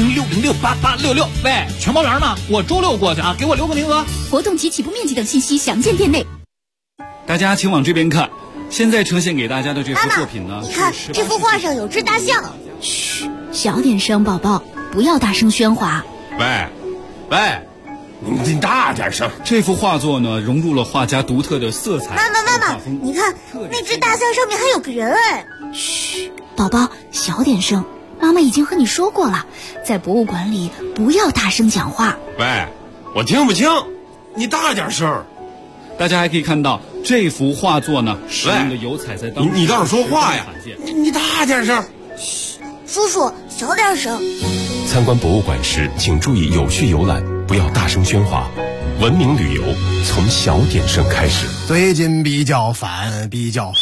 010668866。喂，全包圆呢？我周6过去啊，给我留个名额。 活动及起步面积等信息详见店内。 大家请往这边看，现在呈现给大家的这幅作品呢， 你看这幅画上有只大象。 嘘，小点声，宝宝，不要大声喧哗。 喂，你大点声。 这幅画作呢，融入了画家独特的色彩。 妈妈，你看那只大象上面还有个人哎。 嘘，宝宝，小点声。妈妈已经和你说过了，在博物馆里不要大声讲话。 喂，我听不清，你大点声。 大家还可以看到这幅画作呢，使用的油彩在当中。 你倒是说话呀！你大点声。 嘘，叔叔小点声。 参观博物馆时，请注意有序游览，不要大声喧哗。文明旅游从小点声开始。 最近比较烦，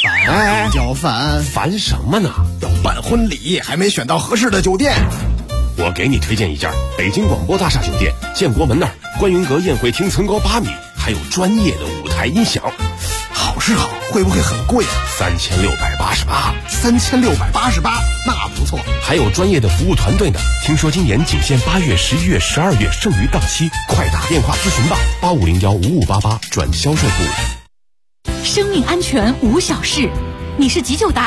烦什么呢？ 要办婚礼，还没选到合适的酒店。 我给你推荐一家北京广播大厦酒店，建国门那儿，观云阁宴会厅层高8米，还有专业的舞台音响。 好是好，会不会很贵啊？3688，那不错。 还有专业的服务团队呢。听说今年仅限8月、11月、12月，剩余档期，快打电话咨询吧，85015588转销售部。 生命安全无小事，你是急救达